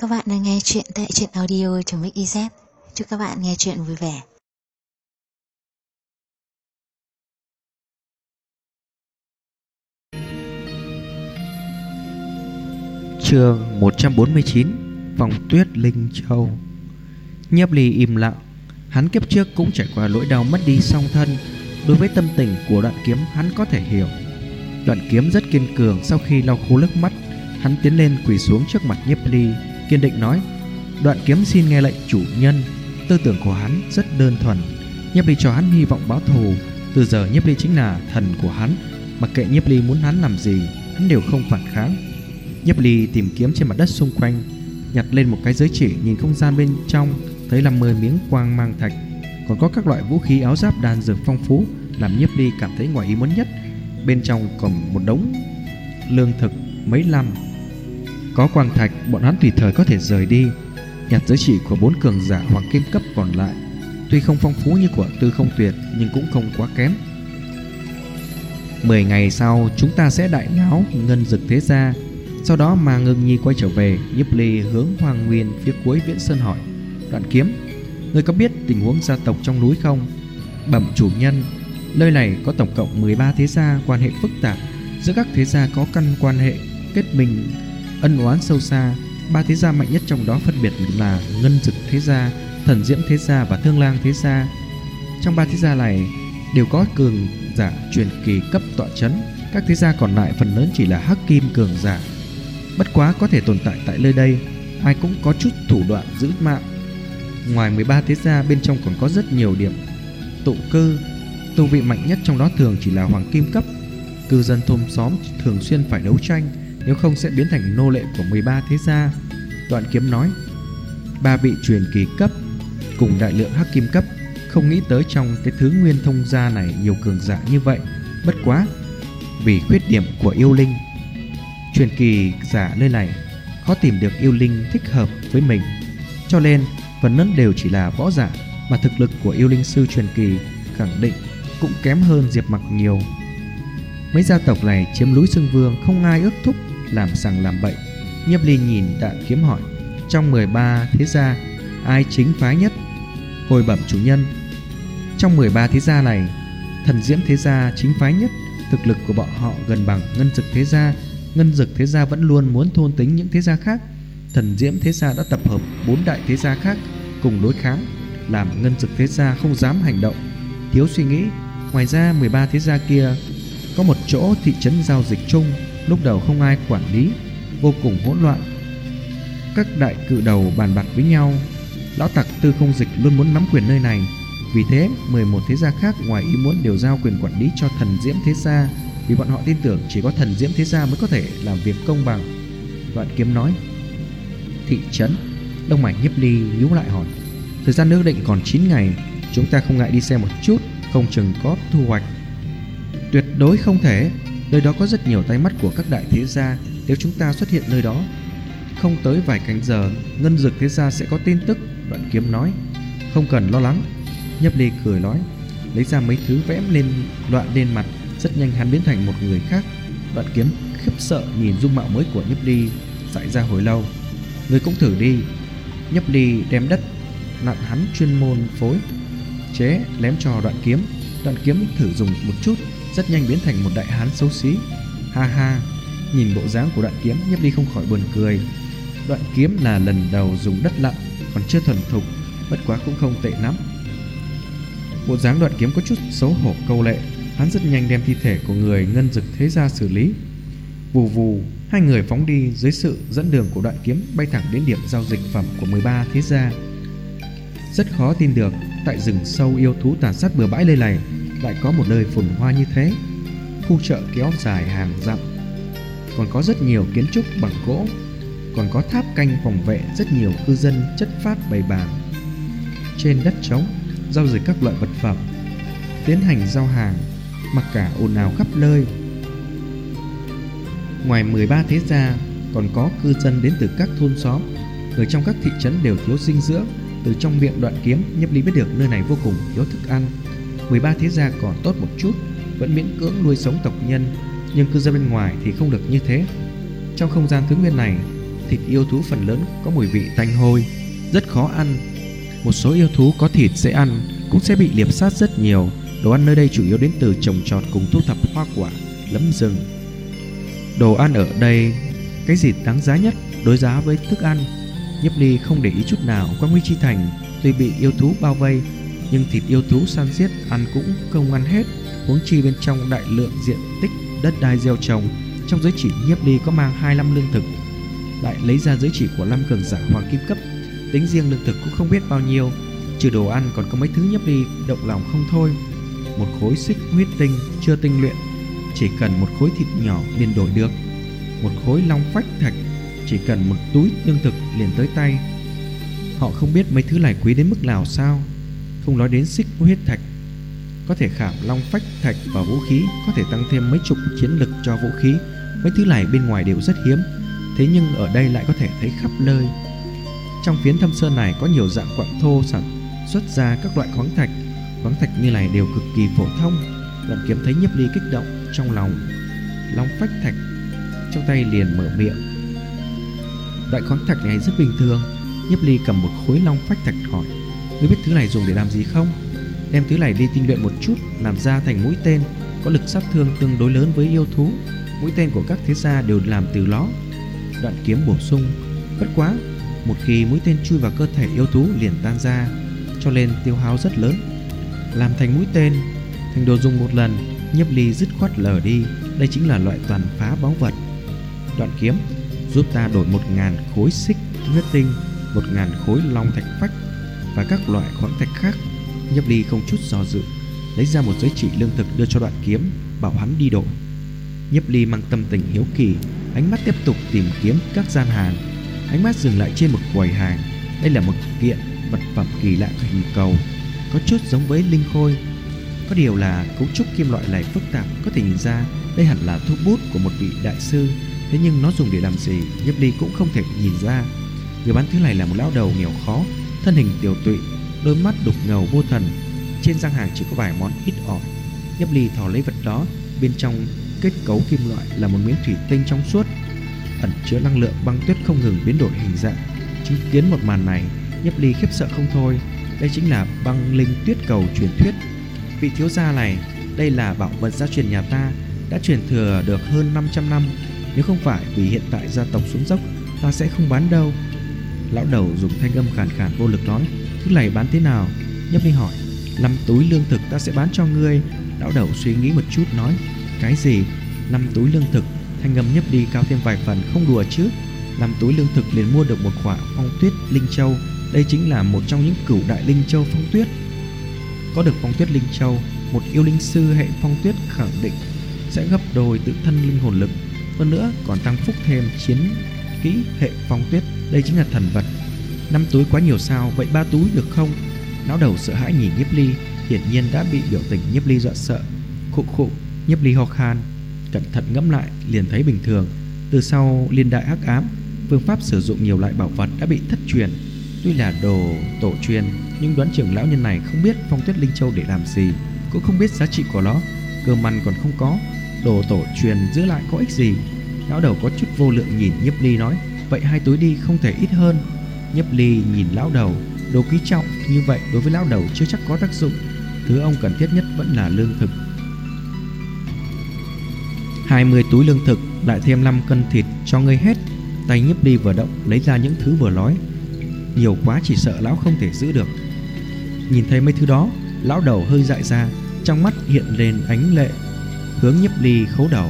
Các bạn đang nghe chuyện tại truyện audio.mix.iz. Chúc các bạn nghe chuyện vui vẻ. Chương 149 Vòng tuyết Linh Châu. Nhiếp Ly im lặng. Hắn kiếp trước cũng trải qua nỗi đau mất đi song thân. Đối với tâm tình của Đoạn Kiếm hắn có thể hiểu. Đoạn Kiếm rất kiên cường. Sau khi lau khô nước mắt, hắn tiến lên quỳ xuống trước mặt Nhiếp Ly, kiên định nói: Đoạn Kiếm xin nghe lệnh chủ nhân. Tư tưởng của hắn rất đơn thuần. Nhiếp Ly cho hắn hy vọng báo thù. Từ giờ Nhiếp Ly chính là thần của hắn. Mặc kệ Nhiếp Ly muốn hắn làm gì, hắn đều không phản kháng. Nhiếp Ly tìm kiếm trên mặt đất xung quanh, nhặt lên một cái giới chỉ, nhìn không gian bên trong, thấy là 10 miếng quang mang thạch, còn có các loại vũ khí, áo giáp, đan dược phong phú, làm Nhiếp Ly cảm thấy ngoài ý muốn nhất. Bên trong còn một đống lương thực mấy năm. Có quang thạch, bọn hắn tùy thời có thể rời đi. Nhặt giới chỉ của 4 cường giả hoàng kim cấp còn lại, tuy không phong phú như của Tư Không Tuyệt nhưng cũng không quá kém. 10 ngày sau chúng ta sẽ đại náo ngân dực thế gia. Sau đó mà Ngưng Nhi quay trở về. Nhiếp Ly hướng Hoàng Nguyên phía cuối Viễn Sơn hỏi: Đoạn Kiếm, ngươi có biết tình huống gia tộc trong núi không? Bẩm chủ nhân, nơi này có tổng cộng 13 thế gia, quan hệ phức tạp. Giữa các thế gia có căn quan hệ kết minh, ân oán sâu xa. 3 thế gia mạnh nhất trong đó phân biệt là Ngân Dực thế gia, Thần Diễm thế gia và Thương Lang thế gia. Trong 3 thế gia này đều có cường giả truyền kỳ cấp tọa chấn. Các thế gia còn lại phần lớn chỉ là hắc kim cường giả. Bất quá có thể tồn tại tại nơi đây, ai cũng có chút thủ đoạn giữ mạng. Ngoài 13 thế gia, bên trong còn có rất nhiều điểm tụ cư. Tu vị mạnh nhất trong đó thường chỉ là hoàng kim cấp. Cư dân thôn xóm thường xuyên phải đấu tranh, nếu không sẽ biến thành nô lệ của 13 thế gia. Đoạn Kiếm nói: 3 vị truyền kỳ cấp cùng đại lượng hắc kim cấp. Không nghĩ tới trong cái thứ Nguyên Thông gia này nhiều cường giả như vậy. Bất quá vì khuyết điểm của yêu linh, truyền kỳ giả nơi này khó tìm được yêu linh thích hợp với mình, cho nên phần lớn đều chỉ là võ giả, mà thực lực của yêu linh sư truyền kỳ khẳng định cũng kém hơn Diệp Mặc nhiều. Mấy gia tộc này chiếm núi Xương Vương, không ai ước thúc làm sằng làm bậy. Nhiếp Ly nhìn Đoạn Kiếm hỏi: Trong 13 thế gia ai chính phái nhất? Hồi bẩm chủ nhân, trong 13 thế gia này, Thần Diễm thế gia chính phái nhất. Thực lực của bọn họ gần bằng Ngân Dực thế gia. Ngân Dực thế gia vẫn luôn muốn thôn tính những thế gia khác. Thần Diễm thế gia đã tập hợp 4 đại thế gia khác cùng đối kháng, làm Ngân Dực thế gia không dám hành động, thiếu suy nghĩ. Ngoài ra 13 thế gia kia có một chỗ thị trấn giao dịch chung, lúc đầu không ai quản lý, vô cùng hỗn loạn. Các đại cự đầu bàn bạc với nhau. Lão tặc Tư Không Dịch luôn muốn nắm quyền nơi này. Vì thế 11 thế gia khác ngoài ý muốn đều giao quyền quản lý cho Thần Diễm thế gia, vì bọn họ tin tưởng chỉ có Thần Diễm thế gia mới có thể làm việc công bằng. Đoạn Kiếm nói: Thị trấn. Lông mày Nhiếp Ly nhíu lại hỏi: Thời gian ước định còn 9 ngày, chúng ta không ngại đi xem một chút, không chừng có thu hoạch. Tuyệt đối không thể. Nơi đó có rất nhiều tay mắt của các đại thế gia. Nếu chúng ta xuất hiện nơi đó, không tới vài canh giờ, Ngân Dực thế gia sẽ có tin tức. Đoạn Kiếm nói: Không cần lo lắng. Nhiếp Ly cười nói, lấy ra mấy thứ vẽ lên loạn lên mặt. Rất nhanh hắn biến thành một người khác. Đoạn Kiếm khiếp sợ nhìn dung mạo mới của Nhiếp Ly, dại ra hồi lâu. Người cũng thử đi. Nhiếp Ly đem đất nặn hắn chuyên môn phối chế lém cho Đoạn Kiếm. Đoạn Kiếm thử dùng một chút, rất nhanh biến thành một đại hán xấu xí. Ha ha. Nhìn bộ dáng của Đoạn Kiếm, Nhiếp Ly không khỏi buồn cười. Đoạn Kiếm là lần đầu dùng đất lặn, còn chưa thuần thục, bất quá cũng không tệ lắm. Bộ dáng Đoạn Kiếm có chút xấu hổ câu lệ. Hắn rất nhanh đem thi thể của người Ngân Dực thế gia xử lý. Vù vù, hai người phóng đi dưới sự dẫn đường của Đoạn Kiếm, bay thẳng đến điểm giao dịch phẩm của 13 thế gia. Rất khó tin được, tại rừng sâu yêu thú tàn sát bừa bãi nơi này lại có một nơi phồn hoa như thế. Khu chợ kéo dài hàng dặm, còn có rất nhiều kiến trúc bằng gỗ, còn có tháp canh phòng vệ. Rất nhiều cư dân chất phát bày bàn trên đất trống, giao dịch các loại vật phẩm, tiến hành giao hàng, mặc cả ồn ào khắp nơi. Ngoài 13 thế gia, còn có cư dân đến từ các thôn xóm. Người trong các thị trấn đều thiếu dinh dưỡng. Từ trong miệng Đoạn Kiếm, Nhiếp Ly biết được nơi này vô cùng thiếu thức ăn. 13 thế gia còn tốt một chút, vẫn miễn cưỡng nuôi sống tộc nhân, nhưng cư dân bên ngoài thì không được như thế. Trong không gian thứ nguyên này, thịt yêu thú phần lớn có mùi vị tanh hôi, rất khó ăn. Một số yêu thú có thịt dễ ăn cũng sẽ bị liệp sát rất nhiều. Đồ ăn nơi đây chủ yếu đến từ trồng trọt cùng thu thập hoa quả, lấm rừng. Đồ ăn ở đây, cái gì đáng giá nhất đối giá với thức ăn? Nhiếp Ly không để ý chút nào. Quang Huy Chi Thành tuy bị yêu thú bao vây, nhưng thịt yêu thú săn giết ăn cũng không ăn hết. Huống chi bên trong đại lượng diện tích đất đai gieo trồng. Trong giới chỉ Nhiếp Ly có mang 25 lương thực, lại lấy ra giới chỉ của 5 cường giả hoàng kim cấp. Tính riêng lương thực cũng không biết bao nhiêu. Trừ đồ ăn còn có mấy thứ Nhiếp Ly động lòng không thôi. Một khối xích huyết tinh chưa tinh luyện, chỉ cần một khối thịt nhỏ liền đổi được. Một khối long phách thạch, chỉ cần một túi lương thực liền tới tay. Họ không biết mấy thứ này quý đến mức nào sao? Không nói đến xích huyết thạch, có thể khảm long phách thạch vào vũ khí, có thể tăng thêm mấy chục chiến lực cho vũ khí. Mấy thứ này bên ngoài đều rất hiếm, thế nhưng ở đây lại có thể thấy khắp nơi. Trong phiến Thâm Sơn này có nhiều dạng quặng thô sản xuất ra các loại khoáng thạch. Khoáng thạch như này đều cực kỳ phổ thông. Đoạn Kiếm thấy Nhiếp Ly kích động trong lòng. Long phách thạch, trong tay liền mở miệng. Loại khoáng thạch này rất bình thường. Nhiếp Ly cầm một khối long phách thạch hỏi: ngươi biết thứ này dùng để làm gì không? Đem thứ này đi tinh luyện một chút, làm ra thành mũi tên, có lực sát thương tương đối lớn với yêu thú. Mũi tên của các thế gia đều làm từ nó. Đoạn Kiếm bổ sung: bất quá, một khi mũi tên chui vào cơ thể yêu thú liền tan ra, cho nên tiêu hao rất lớn. Làm thành mũi tên, thành đồ dùng một lần, Nhiếp Ly dứt khoát lờ đi. Đây chính là loại toàn phá báu vật. Đoạn Kiếm, giúp ta đổi 1000 khối xích huyết tinh, 1000 khối long thạch phách và các loại khoáng thạch khác. Nhiếp Ly không chút do dự lấy ra một giới chỉ lương thực đưa cho Đoạn Kiếm, bảo hắn đi đổi. Nhiếp Ly mang tâm tình hiếu kỳ, ánh mắt tiếp tục tìm kiếm các gian hàng. Ánh mắt dừng lại trên một quầy hàng. Đây là một kiện vật phẩm kỳ lạ hình cầu, có chút giống với linh khôi. Có điều là cấu trúc kim loại này phức tạp, có thể nhìn ra đây hẳn là thuốc bút của một vị đại sư. Thế nhưng nó dùng để làm gì, Nhiếp Ly cũng không thể nhìn ra. Người bán thứ này là một lão đầu nghèo khó, thân hình tiều tụy, đôi mắt đục ngầu vô thần. Trên gian hàng chỉ có vài món ít ỏi. Nhiếp Ly thò lấy vật đó, bên trong kết cấu kim loại là một miếng thủy tinh trong suốt, ẩn chứa năng lượng băng tuyết không ngừng biến đổi hình dạng. Chứng kiến một màn này, Nhiếp Ly khiếp sợ không thôi. Đây chính là băng linh tuyết cầu truyền thuyết. Vị thiếu gia này, đây là bảo vật gia truyền nhà ta, đã truyền thừa được hơn 500 năm. Nếu không phải vì hiện tại gia tộc xuống dốc, ta sẽ không bán đâu. Lão đầu dùng thanh âm khàn khàn vô lực nói: thứ này bán thế nào? Nhiếp Ly hỏi: 5 túi lương thực ta sẽ bán cho ngươi. Lão đầu suy nghĩ một chút nói: cái gì? 5 túi lương thực? Thanh âm Nhiếp Ly cao thêm vài phần: không đùa chứ. 5 túi lương thực liền mua được một quả phong tuyết linh châu. Đây chính là một trong những cửu đại linh châu phong tuyết. Có được phong tuyết linh châu, một yêu linh sư hệ phong tuyết khẳng định sẽ gấp đôi tự thân linh hồn lực. Hơn nữa còn tăng phúc thêm chiến kỹ hệ phong tuyết. Đây chính là thần vật. 5 túi quá nhiều sao? Vậy 3 túi được không? Lão đầu sợ hãi nhìn Nhiếp Ly, hiển nhiên đã bị biểu tình Nhiếp Ly dọa sợ. Khụ khụ. Nhiếp Ly ho khan, cẩn thận ngẫm lại liền thấy bình thường. Từ sau liên đại hắc ám, phương pháp sử dụng nhiều loại bảo vật đã bị thất truyền. Tuy là đồ tổ truyền, nhưng đoán chừng lão nhân này không biết phong tuyết linh châu để làm gì, cũng không biết giá trị của nó. Cơm ăn còn không có, đồ tổ truyền giữ lại có ích gì? Lão đầu có chút vô lượng nhìn Nhiếp Ly nói: vậy 2 túi đi, không thể ít hơn. Nhiếp Ly nhìn lão đầu, đồ quý trọng như vậy đối với lão đầu chưa chắc có tác dụng. Thứ ông cần thiết nhất vẫn là lương thực. 20 túi lương thực, lại thêm 5 cân thịt cho ngươi hết. Tay Nhiếp Ly vừa động, lấy ra những thứ vừa nói. Nhiều quá chỉ sợ lão không thể giữ được. Nhìn thấy mấy thứ đó, lão đầu hơi dại ra, trong mắt hiện lên ánh lệ, hướng Nhiếp Ly khấu đầu.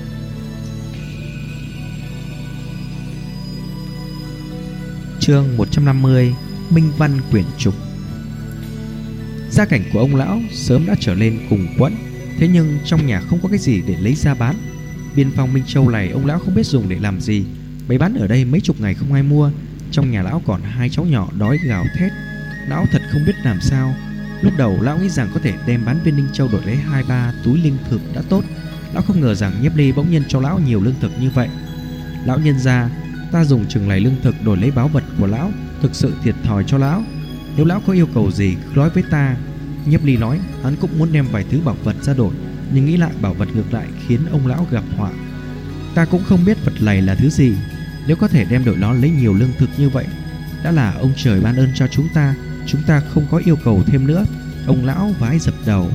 Chương 150: Minh Văn Quyển Trục. Gia cảnh của ông lão sớm đã trở nên cùng quẫn, thế nhưng trong nhà không có cái gì để lấy ra bán. Biên phong Minh Châu này ông lão không biết dùng để làm gì, bày bán ở đây mấy chục ngày không ai mua. Trong nhà lão còn 2 cháu nhỏ đói gào thét. Lão thật không biết làm sao. Lúc đầu lão nghĩ rằng có thể đem bán viên Ninh Châu đổi lấy 2-3 túi linh thực đã tốt. Lão không ngờ rằng Nhiếp Ly bỗng nhiên cho lão nhiều lương thực như vậy. Lão nhân gia, ta dùng chừng này lương thực đổi lấy báu vật của lão, thực sự thiệt thòi cho lão. Nếu lão có yêu cầu gì cứ nói với ta. Nhiếp Ly nói hắn cũng muốn đem vài thứ bảo vật ra đổi, nhưng nghĩ lại bảo vật ngược lại khiến ông lão gặp họa. Ta cũng không biết vật này là thứ gì. Nếu có thể đem đổi nó lấy nhiều lương thực như vậy, đã là ông trời ban ơn cho chúng ta không có yêu cầu thêm nữa. Ông lão vái dập đầu.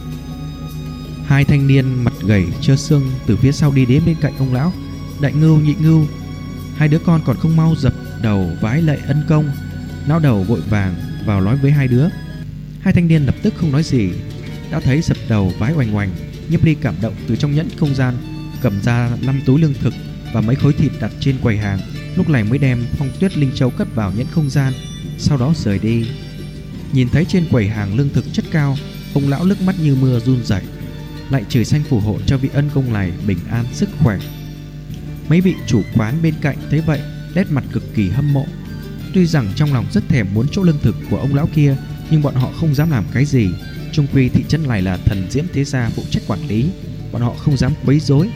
Hai thanh niên mặt gầy trơ xương từ phía sau đi đến bên cạnh ông lão. Đại ngưu, nhị ngưu, hai đứa con còn không mau dập đầu vái lạy ân công. Lão đầu vội vàng vào nói với hai đứa. Hai thanh niên lập tức không nói gì. Đã thấy dập đầu vái oành oành, Nhiếp Ly cảm động từ trong nhẫn không gian cầm ra 5 túi lương thực và mấy khối thịt đặt trên quầy hàng. Lúc này mới đem Phong Tuyết Linh Châu cất vào nhẫn không gian, sau đó rời đi. Nhìn thấy trên quầy hàng lương thực chất cao, ông lão nước mắt như mưa run rẩy, lại trời xanh phù hộ cho vị ân công này bình an sức khỏe. Mấy vị chủ quán bên cạnh thấy vậy, nét mặt cực kỳ hâm mộ. Tuy rằng trong lòng rất thèm muốn chỗ lương thực của ông lão kia, nhưng bọn họ không dám làm cái gì. Chung quy thị trấn này là Thần Diễm Thế Gia phụ trách quản lý, bọn họ không dám quấy rối.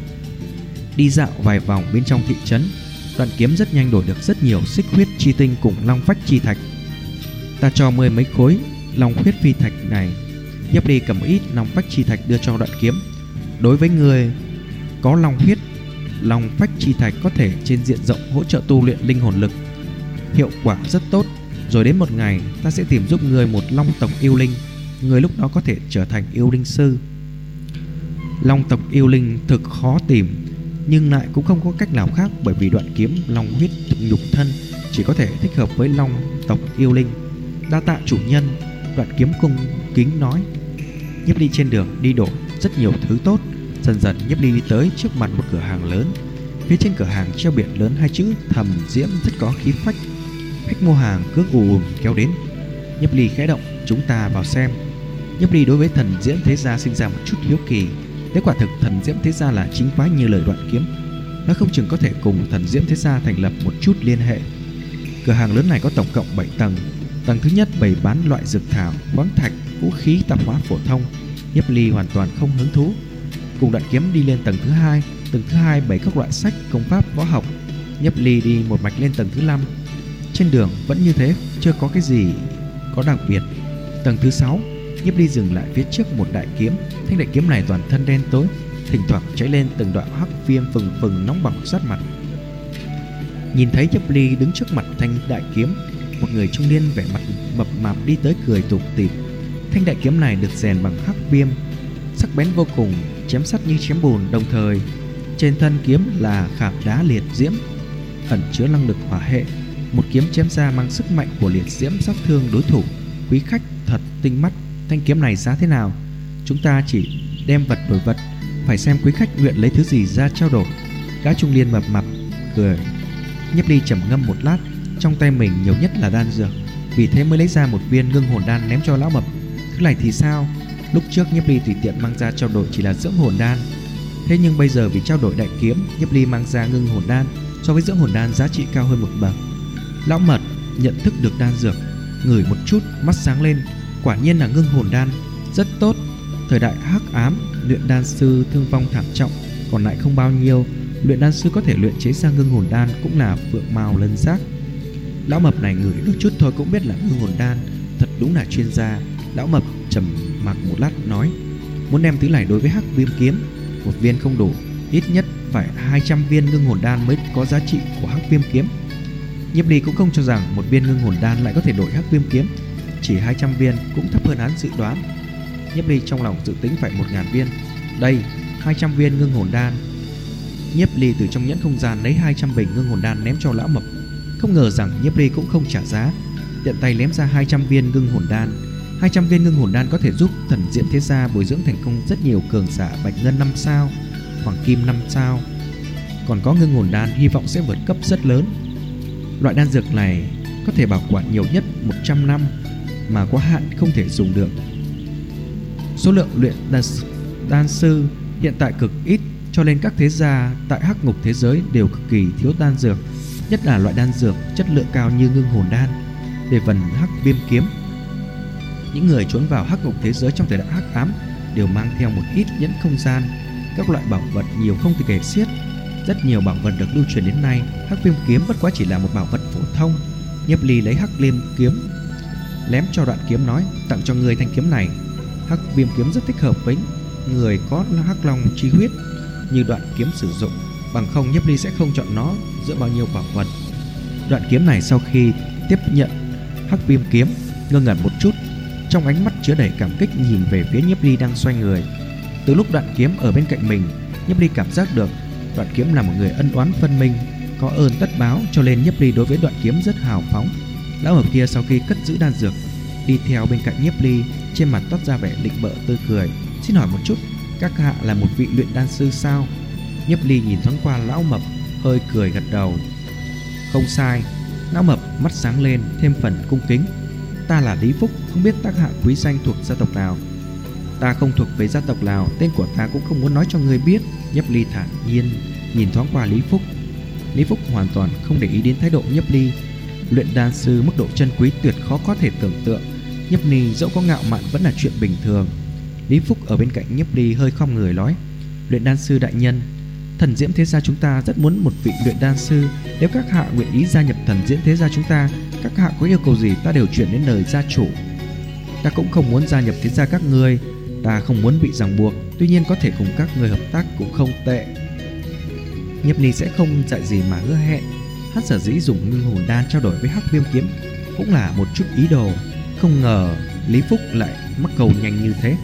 Đi dạo vài vòng bên trong thị trấn, Đoạn Kiếm rất nhanh đổi được rất nhiều xích huyết chi tinh cùng long phách chi thạch. Ta cho 10 mấy khối long huyết phi thạch này. Nhiếp Ly cầm ít long phách chi thạch đưa cho Đoạn Kiếm. Đối với người có long huyết, long phách chi thạch có thể trên diện rộng hỗ trợ tu luyện linh hồn lực, hiệu quả rất tốt. Rồi đến một ngày ta sẽ tìm giúp người một long tộc yêu linh, người lúc đó có thể trở thành yêu linh sư. Long tộc yêu linh thực khó tìm, nhưng lại cũng không có cách nào khác, bởi vì Đoạn Kiếm long huyết nhục thân chỉ có thể thích hợp với long tộc yêu linh. Đa tạ chủ nhân, Đoạn Kiếm cung kính nói. Nhiếp Ly trên đường đi đổi rất nhiều thứ tốt. Dần dần Nhiếp Ly đi tới trước mặt một cửa hàng lớn. Phía trên cửa hàng treo biển lớn hai chữ Thần Diễm rất có khí phách. Khách mua hàng cứ ùm kéo đến. Nhiếp Ly khẽ động, chúng ta vào xem. Nhiếp Ly đối với Thần Diễm Thế Gia sinh ra một chút hiếu kỳ. Nếu quả thực Thần Diễm Thế Gia là chính phái như lời Đoạn Kiếm, nó không chừng có thể cùng Thần Diễm Thế Gia thành lập một chút liên hệ. Cửa hàng lớn này có tổng cộng 7 tầng. Tầng thứ nhất bày bán loại dược thảo, khoáng thạch, vũ khí tạp hóa phổ thông. Nhiếp Ly hoàn toàn không hứng thú. Cùng Đoạn Kiếm đi lên tầng thứ hai. Tầng thứ hai bày các loại sách, công pháp, võ học. Nhiếp Ly đi một mạch lên tầng thứ 5. Trên đường vẫn như thế, chưa có cái gì có đặc biệt. Tầng thứ 6, Nhiếp Ly dừng lại phía trước một đại kiếm. Thanh đại kiếm này toàn thân đen tối, thỉnh thoảng cháy lên từng đoạn hắc viêm phừng phừng nóng bỏng sát mặt. Nhìn thấy Nhiếp Ly đứng trước mặt thanh đại kiếm, một người trung niên vẻ mặt mập mạp đi tới cười tủm tỉm. Thanh đại kiếm này được rèn bằng hắc viêm, sắc bén vô cùng, chém sắt như chém bùn. Đồng thời trên thân kiếm là khảm đá liệt diễm, ẩn chứa năng lực hỏa hệ. Một kiếm chém ra mang sức mạnh của liệt diễm sát thương đối thủ. Quý khách thật tinh mắt. Thanh kiếm này giá thế nào? Chúng ta chỉ đem vật đổi vật, phải xem quý khách nguyện lấy thứ gì ra trao đổi. Gã trung niên mập mạp cười. Nhiếp Ly trầm ngâm một lát. Trong tay mình nhiều nhất là đan dược, vì thế mới lấy ra một viên ngưng hồn đan ném cho lão mập. Thứ này thì sao? Lúc trước Nhiếp Ly tùy tiện mang ra trao đổi chỉ là dưỡng hồn đan, thế nhưng bây giờ vì trao đổi đại kiếm, Nhiếp Ly mang ra ngưng hồn đan. So với dưỡng hồn đan giá trị cao hơn một bậc. Lão mập nhận thức được đan dược, ngửi một chút, mắt sáng lên. Quả nhiên là ngưng hồn đan, rất tốt. Thời đại hắc ám, luyện đan sư thương vong thảm trọng, còn lại không bao nhiêu. Luyện đan sư có thể luyện chế ra ngưng hồn đan cũng là phượng mao lân giác. Lão mập này ngửi đôi chút thôi cũng biết là ngưng hồn đan, thật đúng là chuyên gia. Lão mập trầm mặc một lát nói, muốn đem thứ này đối với hắc viêm kiếm, một viên không đủ, ít nhất phải 200 viên ngưng hồn đan mới có giá trị của hắc viêm kiếm. Nhiếp Ly cũng không cho rằng một viên ngưng hồn đan lại có thể đổi hắc viêm kiếm, chỉ 200 viên cũng thấp hơn hắn dự đoán. Nhiếp Ly trong lòng dự tính phải 1000 viên. Đây, 200 viên ngưng hồn đan. Nhiếp Ly từ trong nhẫn không gian lấy 200 bình ngưng hồn đan ném cho lão mập. Không ngờ rằng Nhiếp Ly cũng không trả giá, tiện tay ném ra 200 viên ngưng hồn đan. 200 viên ngưng hồn đan có thể giúp Thần Diễm Thế Gia bồi dưỡng thành công rất nhiều cường giả bạch ngân 5 sao, hoàng kim 5 sao. Còn có ngưng hồn đan hy vọng sẽ vượt cấp rất lớn. Loại đan dược này có thể bảo quản nhiều nhất 100 năm, mà quá hạn không thể dùng được. Số lượng luyện đan sư hiện tại cực ít, cho nên các thế gia tại hắc ngục thế giới đều cực kỳ thiếu đan dược, nhất là loại đan dược chất lượng cao như ngưng hồn đan. Về phần hắc viêm kiếm, những người trốn vào hắc ngục thế giới trong thời đại hắc ám đều mang theo một ít nhẫn không gian, các loại bảo vật nhiều không thể kể xiết. Rất nhiều bảo vật được lưu truyền đến nay, hắc viêm kiếm bất quá chỉ là một bảo vật phổ thông. Nhiếp Ly lấy hắc viêm kiếm ném cho Đoạn Kiếm nói, tặng cho người thanh kiếm này. Hắc viêm kiếm rất thích hợp với người có hắc long chi huyết như Đoạn Kiếm sử dụng. bằng không Nhiếp Ly sẽ không chọn nó giữa bao nhiêu bảo vật. Đoạn kiếm này sau khi tiếp nhận Hắc Viêm kiếm, ngơ ngẩn một chút, trong ánh mắt chứa đầy cảm kích nhìn về phía Nhiếp Ly đang xoay người. Từ lúc đoạn kiếm ở bên cạnh mình, Nhiếp Ly cảm giác được đoạn kiếm là một người ân oán phân minh, có ơn tất báo, cho nên Nhiếp Ly đối với đoạn kiếm rất hào phóng. Lão hợp kia sau khi cất giữ đan dược, đi theo bên cạnh Nhiếp Ly, trên mặt toát ra vẻ định bợ tươi cười. Xin hỏi một chút, các hạ là một vị luyện đan sư sao? Nhiếp Ly nhìn thoáng qua lão mập, hơi cười gật đầu. Không sai. Lão mập mắt sáng lên, thêm phần cung kính. Ta là Lý Phúc, không biết tác hạ quý danh thuộc gia tộc nào? Ta không thuộc về gia tộc nào, tên của ta cũng không muốn nói cho ngươi biết. Nhiếp Ly thản nhiên nhìn thoáng qua Lý Phúc. Lý Phúc hoàn toàn không để ý đến thái độ Nhiếp Ly. Luyện đan sư mức độ chân quý tuyệt khó có thể tưởng tượng. Nhiếp Ly dẫu có ngạo mạn vẫn là chuyện bình thường. Lý Phúc ở bên cạnh Nhiếp Ly hơi khom người nói: Luyện đan sư đại nhân, Thần Diễm Thế Gia chúng ta rất muốn một vị luyện đan sư. Nếu các hạ nguyện ý gia nhập Thần Diễm Thế Gia chúng ta, các hạ có yêu cầu gì ta đều chuyển đến lời gia chủ. Ta cũng không muốn gia nhập thế gia các ngươi, ta không muốn bị ràng buộc, tuy nhiên có thể cùng các người hợp tác cũng không tệ. Nhiếp Ly sẽ không dạy gì mà hứa hẹn. Hắn sở dĩ dùng ngưng hồn đan trao đổi với Hắc Viêm kiếm cũng là một chút ý đồ. Không ngờ Lý Phúc lại mắc cầu nhanh như thế.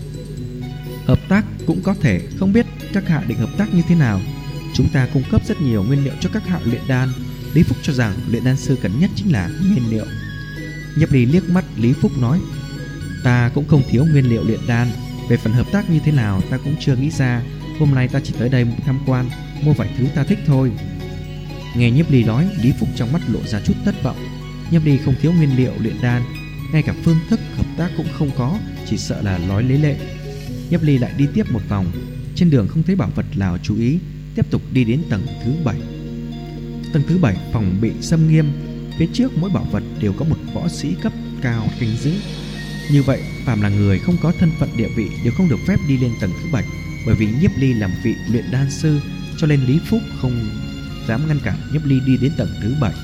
Hợp tác cũng có thể, không biết các hạ định hợp tác như thế nào? Chúng ta cung cấp rất nhiều nguyên liệu cho các hạ luyện đan. Lý Phúc cho rằng luyện đan sư cần nhất chính là nguyên liệu. Nhiếp Ly liếc mắt Lý Phúc nói: Ta cũng không thiếu nguyên liệu luyện đan. Về phần hợp tác như thế nào ta cũng chưa nghĩ ra. Hôm nay ta chỉ tới đây tham quan, mua vài thứ ta thích thôi. Nghe Nhiếp Ly nói, Lý Phúc trong mắt lộ ra chút thất vọng. Nhiếp Ly không thiếu nguyên liệu luyện đan, ngay cả phương thức hợp tác cũng không có, chỉ sợ là nói lấy lệ. Nhiếp Ly lại đi tiếp một vòng, trên đường không thấy bảo vật nào chú ý, tiếp tục đi đến tầng thứ 7. Tầng thứ 7 phòng bị xâm nghiêm, phía trước mỗi bảo vật đều có một võ sĩ cấp cao canh giữ. Như vậy, phàm là người không có thân phận địa vị đều không được phép đi lên tầng thứ 7. Bởi vì Nhiếp Ly làm vị luyện đan sư, cho nên Lý Phúc không dám ngăn cản Nhiếp Ly đi đến tầng thứ 7.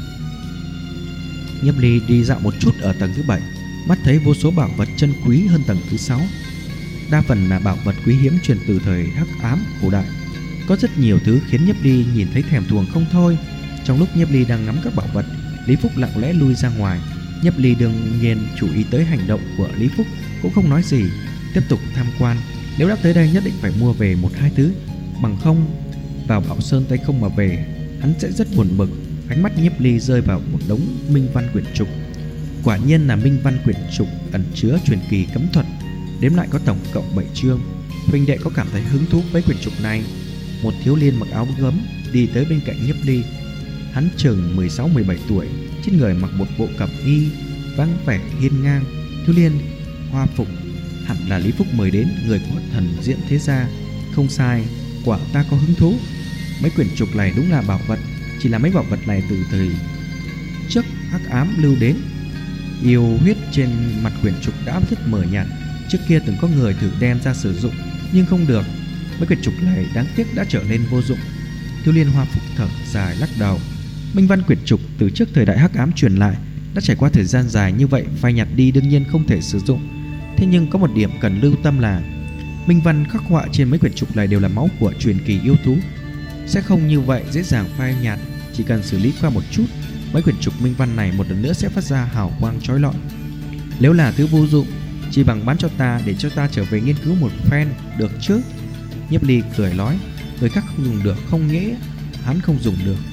Nhiếp Ly đi dạo một chút ở tầng thứ 7, mắt thấy vô số bảo vật chân quý hơn tầng thứ 6. Đa phần là bảo vật quý hiếm truyền từ thời Hắc Ám cổ đại. Có rất nhiều thứ khiến Nhiếp Ly nhìn thấy thèm thuồng không thôi. Trong lúc Nhiếp Ly đang ngắm các bảo vật, Lý Phúc lặng lẽ lui ra ngoài. Nhiếp Ly đương nhiên chú ý tới hành động của Lý Phúc, cũng không nói gì, tiếp tục tham quan. Nếu đã tới đây nhất định phải mua về một hai thứ, bằng không vào Bảo Sơn tay không mà về, hắn sẽ rất buồn bực. Ánh mắt Nhiếp Ly rơi vào một đống minh văn quyển trục. Quả nhiên là minh văn quyển trục ẩn chứa truyền kỳ cấm thuật, đếm lại có tổng cộng 7 chương. Huynh đệ có cảm thấy hứng thú với quyển trục này? Một thiếu niên mặc áo gấm đi tới bên cạnh Nhiếp Ly. Hắn chừng 16-17 tuổi, trên người mặc một bộ cẩm y vắng vẻ hiên ngang. Thiếu niên hoa phục hẳn là Lý Phúc mời đến, người của Thần Diễm Thế Gia. Không sai, quả ta có hứng thú. Mấy quyển trục này đúng là bảo vật, chỉ là mấy bảo vật này từ thời trước Hắc Ám lưu đến. Yêu huyết trên mặt quyển trục đã rất mờ nhạt. Trước kia từng có người thử đem ra sử dụng nhưng không được. Mấy quyển trục này đáng tiếc đã trở nên vô dụng. Thiếu niên hoa phục thở dài lắc đầu. Minh văn quyển trục từ trước thời đại Hắc Ám truyền lại, đã trải qua thời gian dài như vậy, phai nhạt đi đương nhiên không thể sử dụng. Thế nhưng có một điểm cần lưu tâm là minh văn khắc họa trên mấy quyển trục này đều là máu của truyền kỳ yêu thú, sẽ không như vậy dễ dàng phai nhạt. Chỉ cần xử lý qua một chút, mấy quyển trục minh văn này một lần nữa sẽ phát ra hào quang chói lọi. Nếu là thứ vô dụng, chỉ bằng bán cho ta để cho ta trở về nghiên cứu một phen, được chứ? Nhiếp Ly cười nói, người khác không dùng được không nghĩa hắn không dùng được.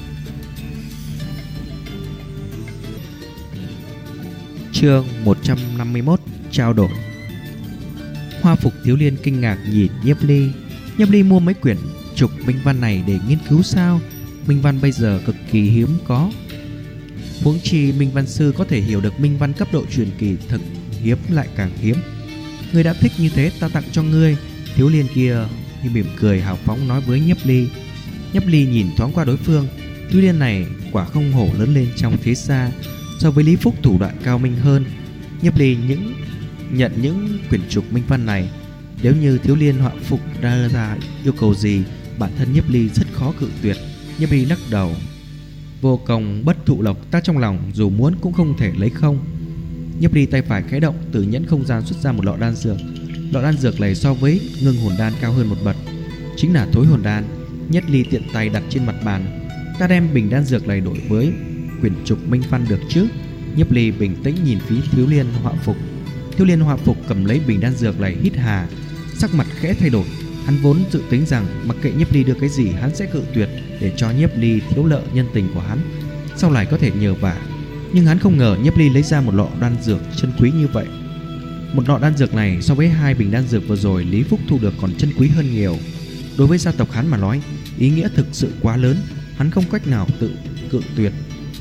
Chương 151 trao đổi. Hoa phục thiếu niên kinh ngạc nhìn Nhiếp Ly. Nhiếp Ly mua mấy quyển trục minh văn này để nghiên cứu sao? Minh văn bây giờ cực kỳ hiếm có, huống chi minh văn sư có thể hiểu được minh văn cấp độ truyền kỳ thực hiếm lại càng hiếm. Ngươi đã thích như thế, ta tặng cho ngươi. Thiếu niên kia thì mỉm cười hào phóng nói với Nhiếp Ly. Nhiếp Ly nhìn thoáng qua đối phương, thiếu niên này quả không hổ lớn lên trong thế gia. So với Lý Phúc thủ đoạn cao minh hơn. Nhiếp Ly nhận những quyển trục minh văn này. Nếu như thiếu niên họa phục ra yêu cầu gì, bản thân Nhiếp Ly rất khó cự tuyệt. Nhiếp Ly lắc đầu, vô công bất thụ lộc, ta trong lòng dù muốn cũng không thể lấy không. Nhiếp Ly tay phải khẽ động, từ nhẫn không gian xuất ra một lọ đan dược. Lọ đan dược này so với ngưng hồn đan cao hơn một bậc, chính là thối hồn đan. Nhất Ly tiện tay đặt trên mặt bàn. Ta đem bình đan dược này đổi với quyển trục minh văn được chứ? Nhiếp Ly bình tĩnh nhìn phía Thiếu Liên Họa Phục. Thiếu Liên Họa Phục cầm lấy bình đan dược này hít hà, sắc mặt khẽ thay đổi. Hắn vốn dự tính rằng mặc kệ Nhiếp Ly đưa cái gì hắn sẽ cự tuyệt để cho Nhiếp Ly thiếu nợ nhân tình của hắn, sau này có thể nhờ vả. Nhưng hắn không ngờ Nhiếp Ly lấy ra một lọ đan dược chân quý như vậy. Một lọ đan dược này so với 2 bình đan dược vừa rồi Lý Phúc thu được còn chân quý hơn nhiều. Đối với gia tộc hắn mà nói, ý nghĩa thực sự quá lớn, hắn không cách nào tự cự tuyệt.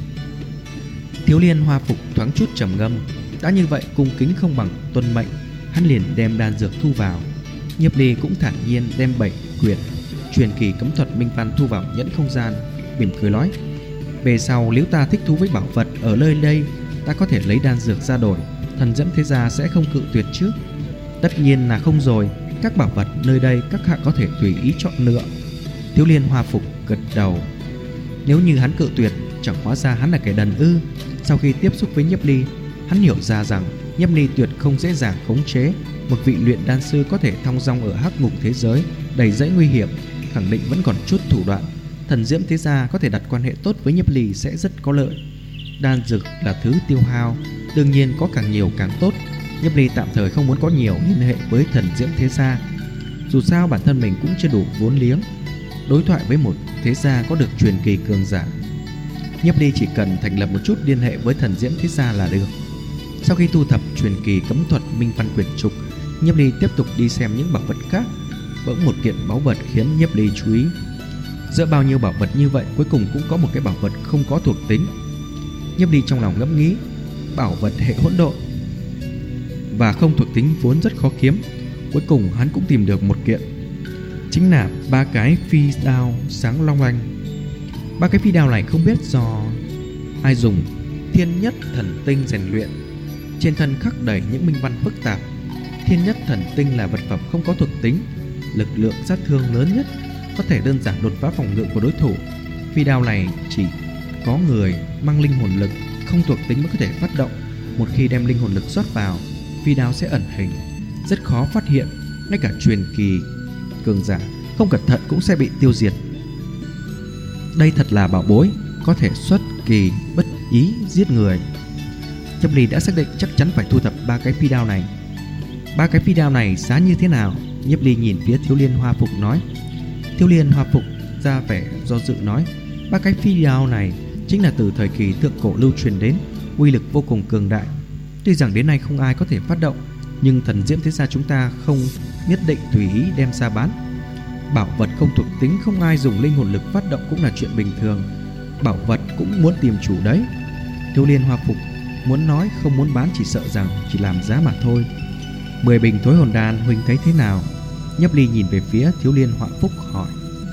Thiếu Liên Hoa Phục thoáng chút trầm ngâm. Đã như vậy cung kính không bằng tuân mệnh, hắn liền đem đan dược thu vào. Nhiếp Ly cũng thản nhiên đem 7 quyển truyền kỳ cấm thuật minh văn thu vào nhẫn không gian, mỉm cười nói: về sau nếu ta thích thú với bảo vật ở nơi đây, ta có thể lấy đan dược ra đổi, thần diễm thế gia sẽ không cự tuyệt chứ? Tất nhiên là không rồi, các bảo vật nơi đây các hạ có thể tùy ý chọn lựa. Thiếu Liên Hoa Phục gật đầu. Nếu như hắn cự tuyệt, chẳng hóa ra hắn là kẻ đần ư? Sau khi tiếp xúc với Nhiếp Ly, hắn hiểu ra rằng Nhiếp Ly tuyệt không dễ dàng khống chế. Một vị luyện đan sư có thể thong dong ở hắc ngục thế giới đầy dẫy nguy hiểm, khẳng định vẫn còn chút thủ đoạn. Thần diễm thế gia có thể đặt quan hệ tốt với Nhiếp Ly sẽ rất có lợi. Đan dược là thứ tiêu hao, đương nhiên có càng nhiều càng tốt. Nhiếp Ly tạm thời không muốn có nhiều liên hệ với thần diễm thế gia. Dù sao bản thân mình cũng chưa đủ vốn liếng đối thoại với một thế gia có được truyền kỳ cường giả. Nhiếp Ly chỉ cần thành lập một chút liên hệ với thần diễm thế gia là được. Sau khi thu thập truyền kỳ cấm thuật minh văn quyển trục, Nhiếp Ly tiếp tục đi xem những bảo vật khác. Bỗng một kiện báu vật khiến Nhiếp Ly chú ý. Giữa bao nhiêu bảo vật như vậy, cuối cùng cũng có một cái bảo vật không có thuộc tính. Nhiếp Ly trong lòng ngẫm nghĩ, bảo vật hệ hỗn độn và không thuộc tính vốn rất khó kiếm. Cuối cùng hắn cũng tìm được một kiện, chính là 3 cái phi đao sáng long lanh. 3 cái phi đao này không biết do ai dùng thiên nhất thần tinh rèn luyện, trên thân khắc đầy những minh văn phức tạp. Thiên nhất thần tinh là vật phẩm không có thuộc tính, lực lượng sát thương lớn nhất, có thể đơn giản đột phá phòng ngự của đối thủ. Phi đao này chỉ có người mang linh hồn lực không thuộc tính mới có thể phát động. Một khi đem linh hồn lực rót vào, phi đao sẽ ẩn hình, rất khó phát hiện. Ngay cả truyền kỳ cường giả không cẩn thận cũng sẽ bị tiêu diệt. Đây thật là bảo bối, có thể xuất kỳ bất ý giết người. Nhiếp Ly đã xác định chắc chắn phải thu thập 3 cái phi đao này. 3 cái phi đao này giá như thế nào? Nhiếp Ly nhìn phía Thiếu Liên Hoa Phục nói. Thiếu Liên Hoa Phục ra vẻ do dự nói: 3 cái phi đao này chính là từ thời kỳ thượng cổ lưu truyền đến, uy lực vô cùng cường đại. Tuy rằng đến nay không ai có thể phát động, nhưng thần diễm thế gia chúng ta không nhất định tùy ý đem ra bán. Bảo vật không thuộc tính không ai dùng linh hồn lực phát động cũng là chuyện bình thường. Bảo vật cũng muốn tìm chủ đấy. Thiếu Liên Hoa Phục muốn nói không muốn bán, chỉ sợ rằng chỉ làm giá mà thôi. 10 bình thối hồn đan huynh thấy thế nào? Nhiếp Ly nhìn về phía Thiếu Liên Hoa Phục hỏi.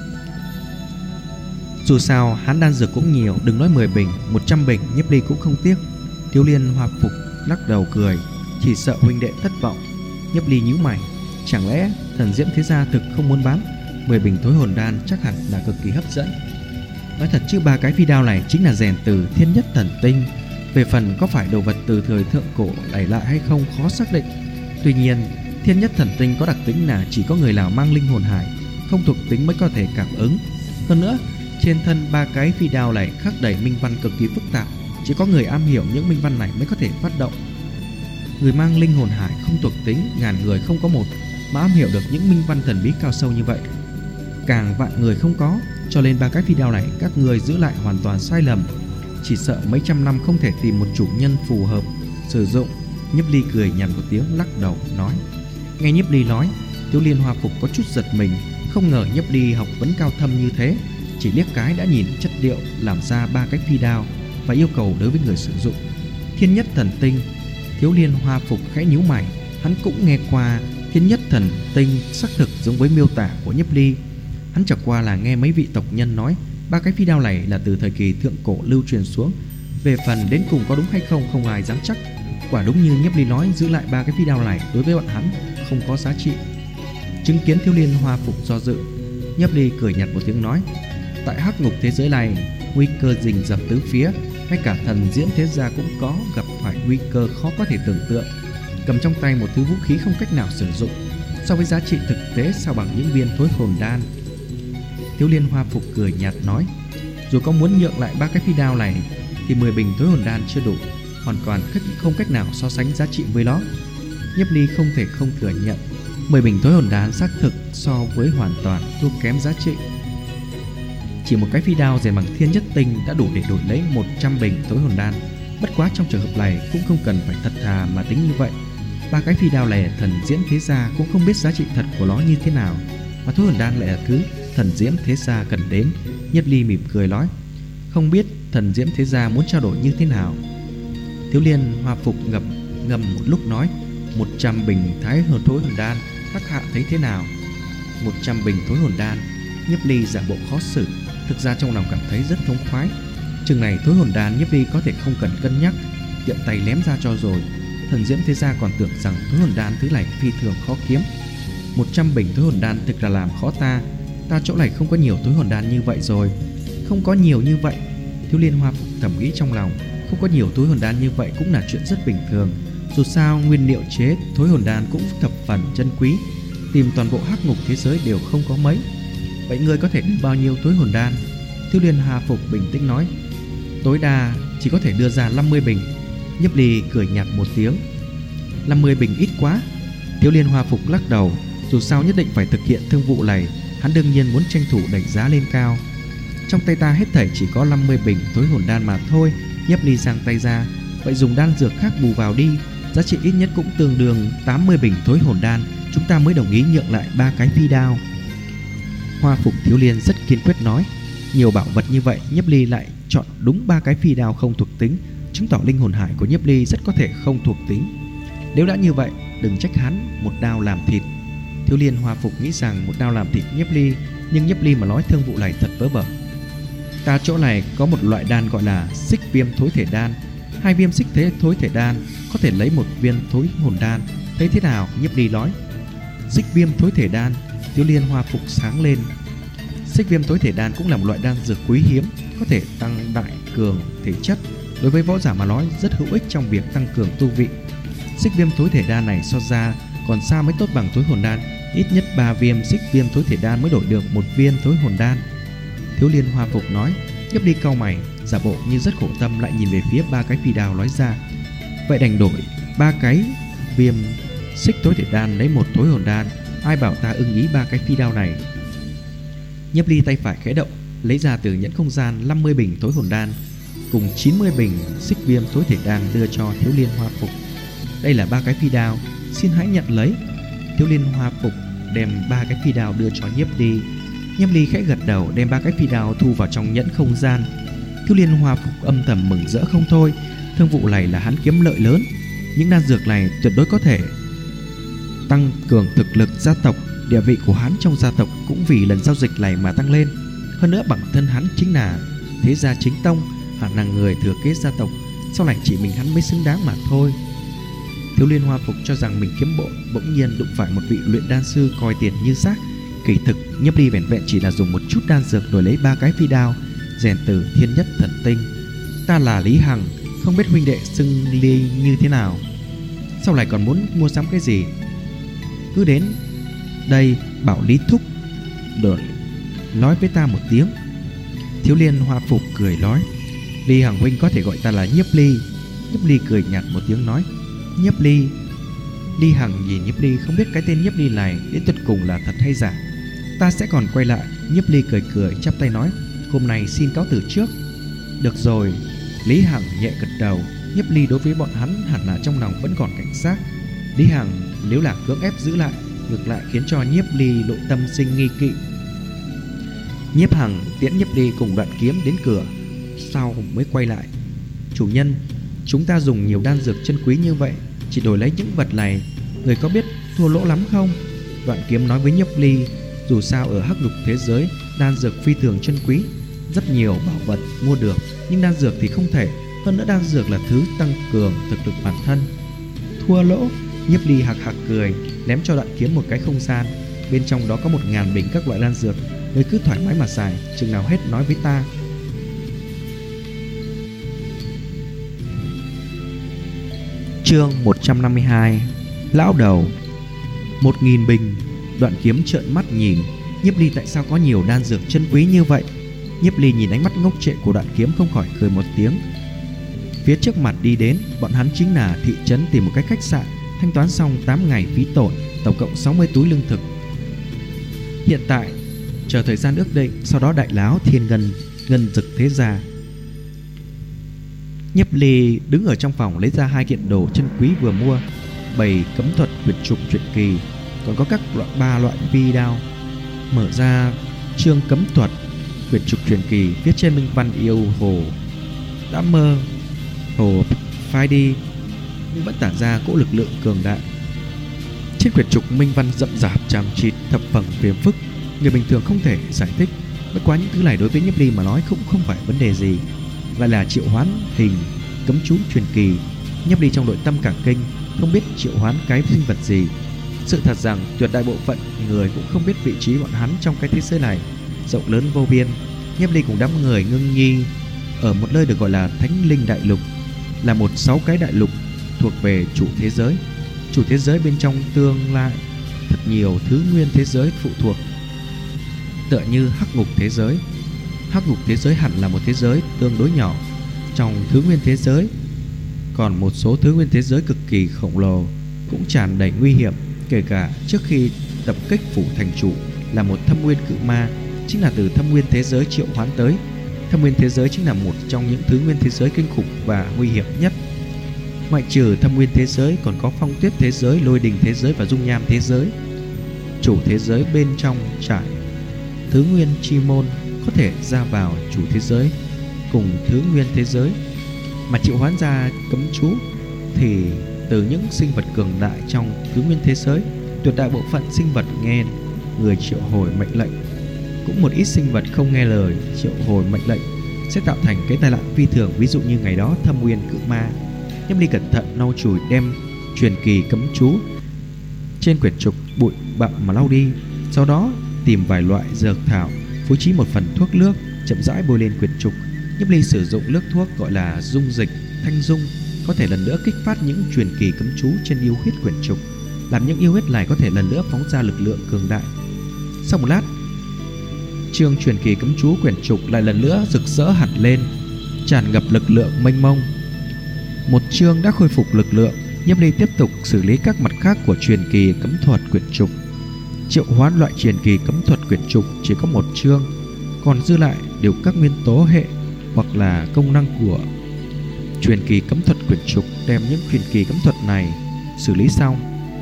Dù sao hắn đan dược cũng nhiều, đừng nói 10 bình, 100 bình Nhiếp Ly cũng không tiếc. Thiếu Liên Hoa Phục lắc đầu cười, chỉ sợ huynh đệ thất vọng. Nhiếp Ly nhíu mày, chẳng lẽ thần diễm thế gia thực không muốn bán? 10 bình thối hồn đan chắc hẳn là cực kỳ hấp dẫn. Nói thật chứ 3 cái phi đao này chính là rèn từ thiên nhất thần tinh. Về phần có phải đồ vật từ thời thượng cổ đẩy lại hay không khó xác định. Tuy nhiên thiên nhất thần tinh có đặc tính là chỉ có người nào mang linh hồn hải không thuộc tính mới có thể cảm ứng. Hơn nữa trên thân 3 cái phi đao này khắc đầy minh văn cực kỳ phức tạp, chỉ có người am hiểu những minh văn này mới có thể phát động. Người mang linh hồn hải không thuộc tính ngàn người không có một mà am hiểu được những minh văn thần bí cao sâu như vậy, càng vạn người không có. Cho nên 3 cái phi đao này các người giữ lại hoàn toàn sai lầm, chỉ sợ mấy trăm năm không thể tìm một chủ nhân phù hợp sử dụng. Nhiếp Ly cười nhạt một tiếng lắc đầu nói. Nghe Nhiếp Ly nói, Thiếu Liên Hoa Phục có chút giật mình, không ngờ Nhiếp Ly học vấn cao thâm như thế, chỉ liếc cái đã nhìn chất liệu làm ra 3 cái phi đao và yêu cầu đối với người sử dụng thiên nhất thần tinh. Thiếu Liên Hoa Phục khẽ nhíu mày, hắn cũng nghe qua thiên nhất thần tinh, xác thực giống với miêu tả của Nhiếp Ly. Hắn chẳng qua là nghe mấy vị tộc nhân nói 3 cái phi đao này là từ thời kỳ thượng cổ lưu truyền xuống. Về phần đến cùng có đúng hay không, không ai dám chắc. Quả đúng như Nhiếp Ly nói, giữ lại 3 cái phi đao này đối với bọn hắn không có giá trị. Chứng kiến Thiếu Liên Hoa Phục do dự, Nhiếp Ly cười nhạt một tiếng nói. Tại hắc ngục thế giới này, nguy cơ rình rập tứ phía, ngay cả thần diễm thế gia cũng có gặp phải nguy cơ khó có thể tưởng tượng. Cầm trong tay một thứ vũ khí không cách nào sử dụng, so với giá trị thực tế sao bằng những viên thối hồn đan. Thiếu Liên Hoa Phục cười nhạt nói, dù có muốn nhượng lại 3 cái phi đao này thì 10 bình tối hồn đan chưa đủ, hoàn toàn không cách nào so sánh giá trị với nó. Nhiếp Ly không thể không thừa nhận 10 bình tối hồn đan xác thực so với hoàn toàn thua kém giá trị. Chỉ một cái phi đao rèn bằng thiên nhất tinh đã đủ để đổi lấy 100 bình tối hồn đan. Bất quá trong trường hợp này cũng không cần phải thật thà mà tính như vậy. 3 cái phi đao này thần diễm thế gia cũng không biết giá trị thật của nó như thế nào, mà tối hồn đan lại là thứ thần diễm thế gia cần đến. Nhiếp Ly mỉm cười nói, không biết thần diễm thế gia muốn trao đổi như thế nào. Thiếu Liên Hoa Phục ngầm một lúc nói, 100 bình thái hồn tối hồn đan, các hạ thấy thế nào? 100 bình tối hồn đan. Nhiếp Ly giả bộ khó xử, thực ra trong lòng cảm thấy rất thống khoái. Chừng này tối hồn đan Nhiếp Ly có thể không cần cân nhắc, tiện tay lém ra cho rồi. Thần diễm thế gia còn tưởng rằng tối hồn đan thứ này phi thường khó kiếm. 100 bình tối hồn đan thực là làm khó ta chỗ này không có nhiều tối hồn đan như vậy rồi. Không có nhiều như vậy, Thiếu Liên Hoa Phục thầm nghĩ trong lòng. Không có nhiều tối hồn đan như vậy cũng là chuyện rất bình thường. Dù sao nguyên liệu chế tối hồn đan cũng thập phần chân quý, tìm toàn bộ hắc ngục thế giới đều không có mấy. Vậy ngươi có thể đưa bao nhiêu tối hồn đan? Thiếu Liên Hoa Phục bình tĩnh nói, tối đa chỉ có thể đưa ra 50 bình. Nhiếp Ly cười nhạt một tiếng, 50 bình ít quá. Thiếu Liên Hoa Phục lắc đầu, dù sao nhất định phải thực hiện thương vụ này, hắn đương nhiên muốn tranh thủ đẩy giá lên cao. Trong tay ta hết thảy chỉ có 50 bình tối hồn đan mà thôi. Nhiếp Ly giang tay ra, vậy dùng đan dược khác bù vào đi, giá trị ít nhất cũng tương đương 80 bình tối hồn đan, chúng ta mới đồng ý nhượng lại 3 cái phi đao. Hoa Phục Thiếu Liên rất kiên quyết nói, nhiều bảo vật như vậy Nhiếp Ly lại chọn đúng 3 cái phi đao không thuộc tính, chứng tỏ linh hồn hải của Nhiếp Ly rất có thể không thuộc tính. Nếu đã như vậy, đừng trách hắn một đao làm thịt. Thiếu Liên Hoa Phục nghĩ rằng một đao làm thịt Nhiếp Ly, nhưng Nhiếp Ly mà nói thương vụ này thật vớ vẩn. Ta chỗ này có một loại đan gọi là xích viêm thối thể đan, 2 viên xích thế thối thể đan có thể lấy 1 viên thối hồn đan, thấy thế nào? Nhiếp Ly nói. Xích viêm thối thể đan. Thiếu Liên Hoa Phục sáng lên. Xích viêm thối thể đan cũng là một loại đan dược quý hiếm, có thể tăng đại cường thể chất, đối với võ giả mà nói rất hữu ích trong việc tăng cường tu vị. Xích viêm thối thể đan này so ra còn xa mới tốt bằng thối hồn đan, ít nhất 3 viên xích viêm thối thể đan mới đổi được 1 viên thối hồn đan. Thiếu Liên Hoa Phục nói. Nhiếp Ly cau mày, giả bộ như rất khổ tâm, lại nhìn về phía 3 cái phi đao nói ra, vậy đành đổi 3 cái viêm xích thối thể đan lấy 1 thối hồn đan, ai bảo ta ưng ý 3 cái phi đao này. Nhiếp Ly tay phải khẽ động, lấy ra từ nhẫn không gian 50 bình thối hồn đan cùng 90 bình xích viêm thối thể đan đưa cho Thiếu Liên Hoa Phục. Đây là 3 cái phi đao, xin hãy nhận lấy. Thiếu Liên Hoa Phục đem 3 cái phi đao đưa cho Nhiếp Ly. Nhiếp Ly khẽ gật đầu, đem 3 cái phi đao thu vào trong nhẫn không gian. Thiếu Liên Hoa Phục âm thầm mừng rỡ không thôi, thương vụ này là hắn kiếm lợi lớn. Những đan dược này tuyệt đối có thể tăng cường thực lực gia tộc, địa vị của hắn trong gia tộc cũng vì lần giao dịch này mà tăng lên. Hơn nữa bản thân hắn chính là thế gia chính tông, hẳn là người thừa kế gia tộc, sau này chỉ mình hắn mới xứng đáng mà thôi. Thiếu Liên Hoa Phục cho rằng mình kiếm bộ, bỗng nhiên đụng phải một vị luyện đan sư coi tiền như rác. Kỳ thực Nhiếp Ly vẻn vẹn chỉ là dùng một chút đan dược đổi lấy 3 cái phi đao, rèn từ thiên nhất thần tinh. Ta là Lý Hằng, không biết huynh đệ xưng Ly như thế nào, sau này còn muốn mua sắm cái gì? Cứ đến đây bảo Lý Thúc đổi nói với ta một tiếng. Thiếu Liên Hoa Phục cười nói, Ly Hằng huynh có thể gọi ta là Nhiếp Ly. Nhiếp Ly cười nhạt một tiếng nói, Nhiếp Ly. Ly Hằng nhìn Nhiếp Ly, không biết cái tên Nhiếp Ly này đến tuyệt cùng là thật hay giả. Ta sẽ còn quay lại. Nhiếp Ly cười cười chắp tay nói, hôm nay xin cáo từ trước. Được rồi. Lý Hằng nhẹ gật đầu. Nhiếp Ly đối với bọn hắn hẳn là trong lòng vẫn còn cảnh giác. Lý Hằng nếu là cưỡng ép giữ lại, ngược lại khiến cho Nhiếp Ly nội tâm sinh nghi kỵ. Nhiếp Hằng tiễn Nhiếp Ly cùng Đoạn Kiếm đến cửa, sau mới quay lại. Chủ nhân, chúng ta dùng nhiều đan dược chân quý như vậy, chỉ đổi lấy những vật này, người có biết thua lỗ lắm không? Đoạn Kiếm nói với Nhiếp Ly, dù sao ở hắc lục thế giới, đan dược phi thường chân quý, rất nhiều bảo vật mua được, nhưng đan dược thì không thể. Hơn nữa đan dược là thứ tăng cường thực lực bản thân. Thua lỗ? Nhiếp Ly hạc hạc cười, ném cho Đoạn Kiếm một cái không gian, bên trong đó có 1000 bình các loại đan dược, người cứ thoải mái mà xài, chừng nào hết nói với ta. Chương 152. Lão đầu. 1000 bình. Đoạn Kiếm trợn mắt nhìn. Nhiếp Ly tại sao có nhiều đan dược chân quý như vậy? Nhiếp Ly nhìn ánh mắt ngốc trệ của Đoạn Kiếm không khỏi cười một tiếng. Phía trước mặt đi đến, bọn hắn chính là thị trấn tìm một cái khách sạn, thanh toán xong 8 ngày phí tổn, tổng cộng 60 túi lương thực. Hiện tại chờ thời gian ước định, sau đó đại láo Thiên Ngân Dực Thế Gia. Nhiếp Ly đứng ở trong phòng lấy ra 2 kiện đồ chân quý vừa mua, 7 cấm thuật quyển trục truyện kỳ, còn có các loại 3 loại vi đao. Mở ra chương cấm thuật quyển trục truyền kỳ, viết trên minh văn yêu hồ đã mơ hồ phai đi, nhưng vẫn tản ra cỗ lực lượng cường đại. Trên quyển trục minh văn rậm rạp chằng chịt, thập phần phiền phức, người bình thường không thể giải thích. Bất quá những thứ này đối với Nhiếp Ly mà nói cũng không phải vấn đề gì. Lại là triệu hoán hình cấm chú truyền kỳ. Nhiếp Ly trong nội tâm cả kinh, không biết triệu hoán cái sinh vật gì. Sự thật rằng tuyệt đại bộ phận người cũng không biết vị trí bọn hắn trong cái thế giới này rộng lớn vô biên. Nhiếp Ly cùng đám người ngưng nhi ở một nơi được gọi là Thánh Linh Đại Lục, là 16 cái đại lục thuộc về chủ thế giới. Chủ thế giới bên trong tương lai thật nhiều thứ nguyên thế giới phụ thuộc, tựa như hắc ngục thế giới. Hắc ngục thế giới hẳn là một thế giới tương đối nhỏ trong thứ nguyên thế giới, còn một số thứ nguyên thế giới cực kỳ khổng lồ cũng tràn đầy nguy hiểm. Kể cả trước khi tập kích phủ thành chủ là một thâm nguyên cự ma, chính là từ thâm nguyên thế giới triệu hoán tới. Thâm nguyên thế giới chính là một trong những thứ nguyên thế giới kinh khủng và nguy hiểm nhất. Ngoại trừ thâm nguyên thế giới, còn có phong tuyết thế giới, lôi đình thế giới và dung nham thế giới. Chủ thế giới bên trong trải thứ nguyên chi môn, có thể ra vào chủ thế giới cùng thứ nguyên thế giới. Mà triệu hoán ra cấm chú thì từ những sinh vật cường đại trong thứ nguyên thế giới. Tuyệt đại bộ phận sinh vật nghe người triệu hồi mệnh lệnh, cũng một ít sinh vật không nghe lời triệu hồi mệnh lệnh sẽ tạo thành cái tai nạn phi thường. Ví dụ như ngày đó thâm nguyên cự ma. Nhiếp Ly cẩn thận lau chùi đem truyền kỳ cấm chú trên quyển trục bụi bặm mà lau đi, sau đó tìm vài loại dược thảo, phối trí một phần thuốc nước, chậm rãi bôi lên quyển trục. Nhiếp Ly sử dụng nước thuốc gọi là dung dịch thanh dung, có thể lần nữa kích phát những truyền kỳ cấm chú trên yêu huyết quyển trục, làm những yêu huyết này có thể lần nữa phóng ra lực lượng cường đại. Sau một lát, chương truyền kỳ cấm chú quyển trục lại lần nữa rực rỡ hẳn lên, tràn ngập lực lượng mênh mông. Một chương đã khôi phục lực lượng. Nhiếp Ly tiếp tục xử lý các mặt khác của truyền kỳ cấm thuật quyển trục. Triệu hoán loại truyền kỳ cấm thuật quyển trục chỉ có một chương, còn dư lại đều các nguyên tố hệ hoặc là công năng của truyền kỳ cấm thuật quyển trục. Đem những truyền kỳ cấm thuật này xử lý xong,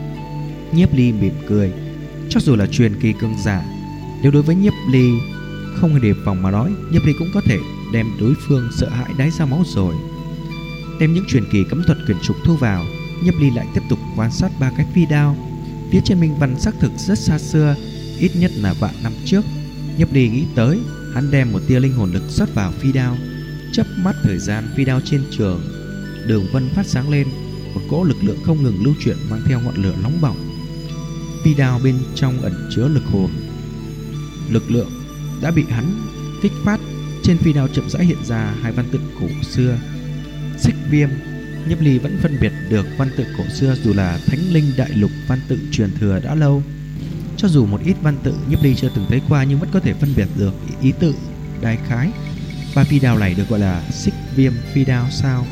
Nhiếp Ly mỉm cười. Cho dù là truyền kỳ cường giả, nếu đối với Nhiếp Ly không hề đề phòng mà nói, Nhiếp Ly cũng có thể đem đối phương sợ hãi đáy ra máu rồi. Đem những truyền kỳ cấm thuật quyển trục thu vào, Nhiếp Ly lại tiếp tục quan sát 3 cái phi đao. Phía trên minh văn xác thực rất xa xưa, ít nhất là vạn năm trước. Nhiếp Ly nghĩ tới, hắn đem một tia linh hồn lực rót vào phi đao. Chớp mắt thời gian, phi đao trên trường đường vân phát sáng lên, một cỗ lực lượng không ngừng lưu chuyển mang theo ngọn lửa nóng bỏng. Phi đao bên trong ẩn chứa lực hồn, lực lượng đã bị hắn kích phát. Trên phi đao chậm rãi hiện ra 2 văn tự cổ xưa. Xích viêm. Nhiếp Ly vẫn phân biệt được văn tự cổ xưa, dù là Thánh Linh Đại Lục văn tự truyền thừa đã lâu. Cho dù một ít văn tự Nhiếp Ly chưa từng thấy qua, nhưng vẫn có thể phân biệt được ý tự đại khái. 3 phi đao này được gọi là xích viêm phi đao sao?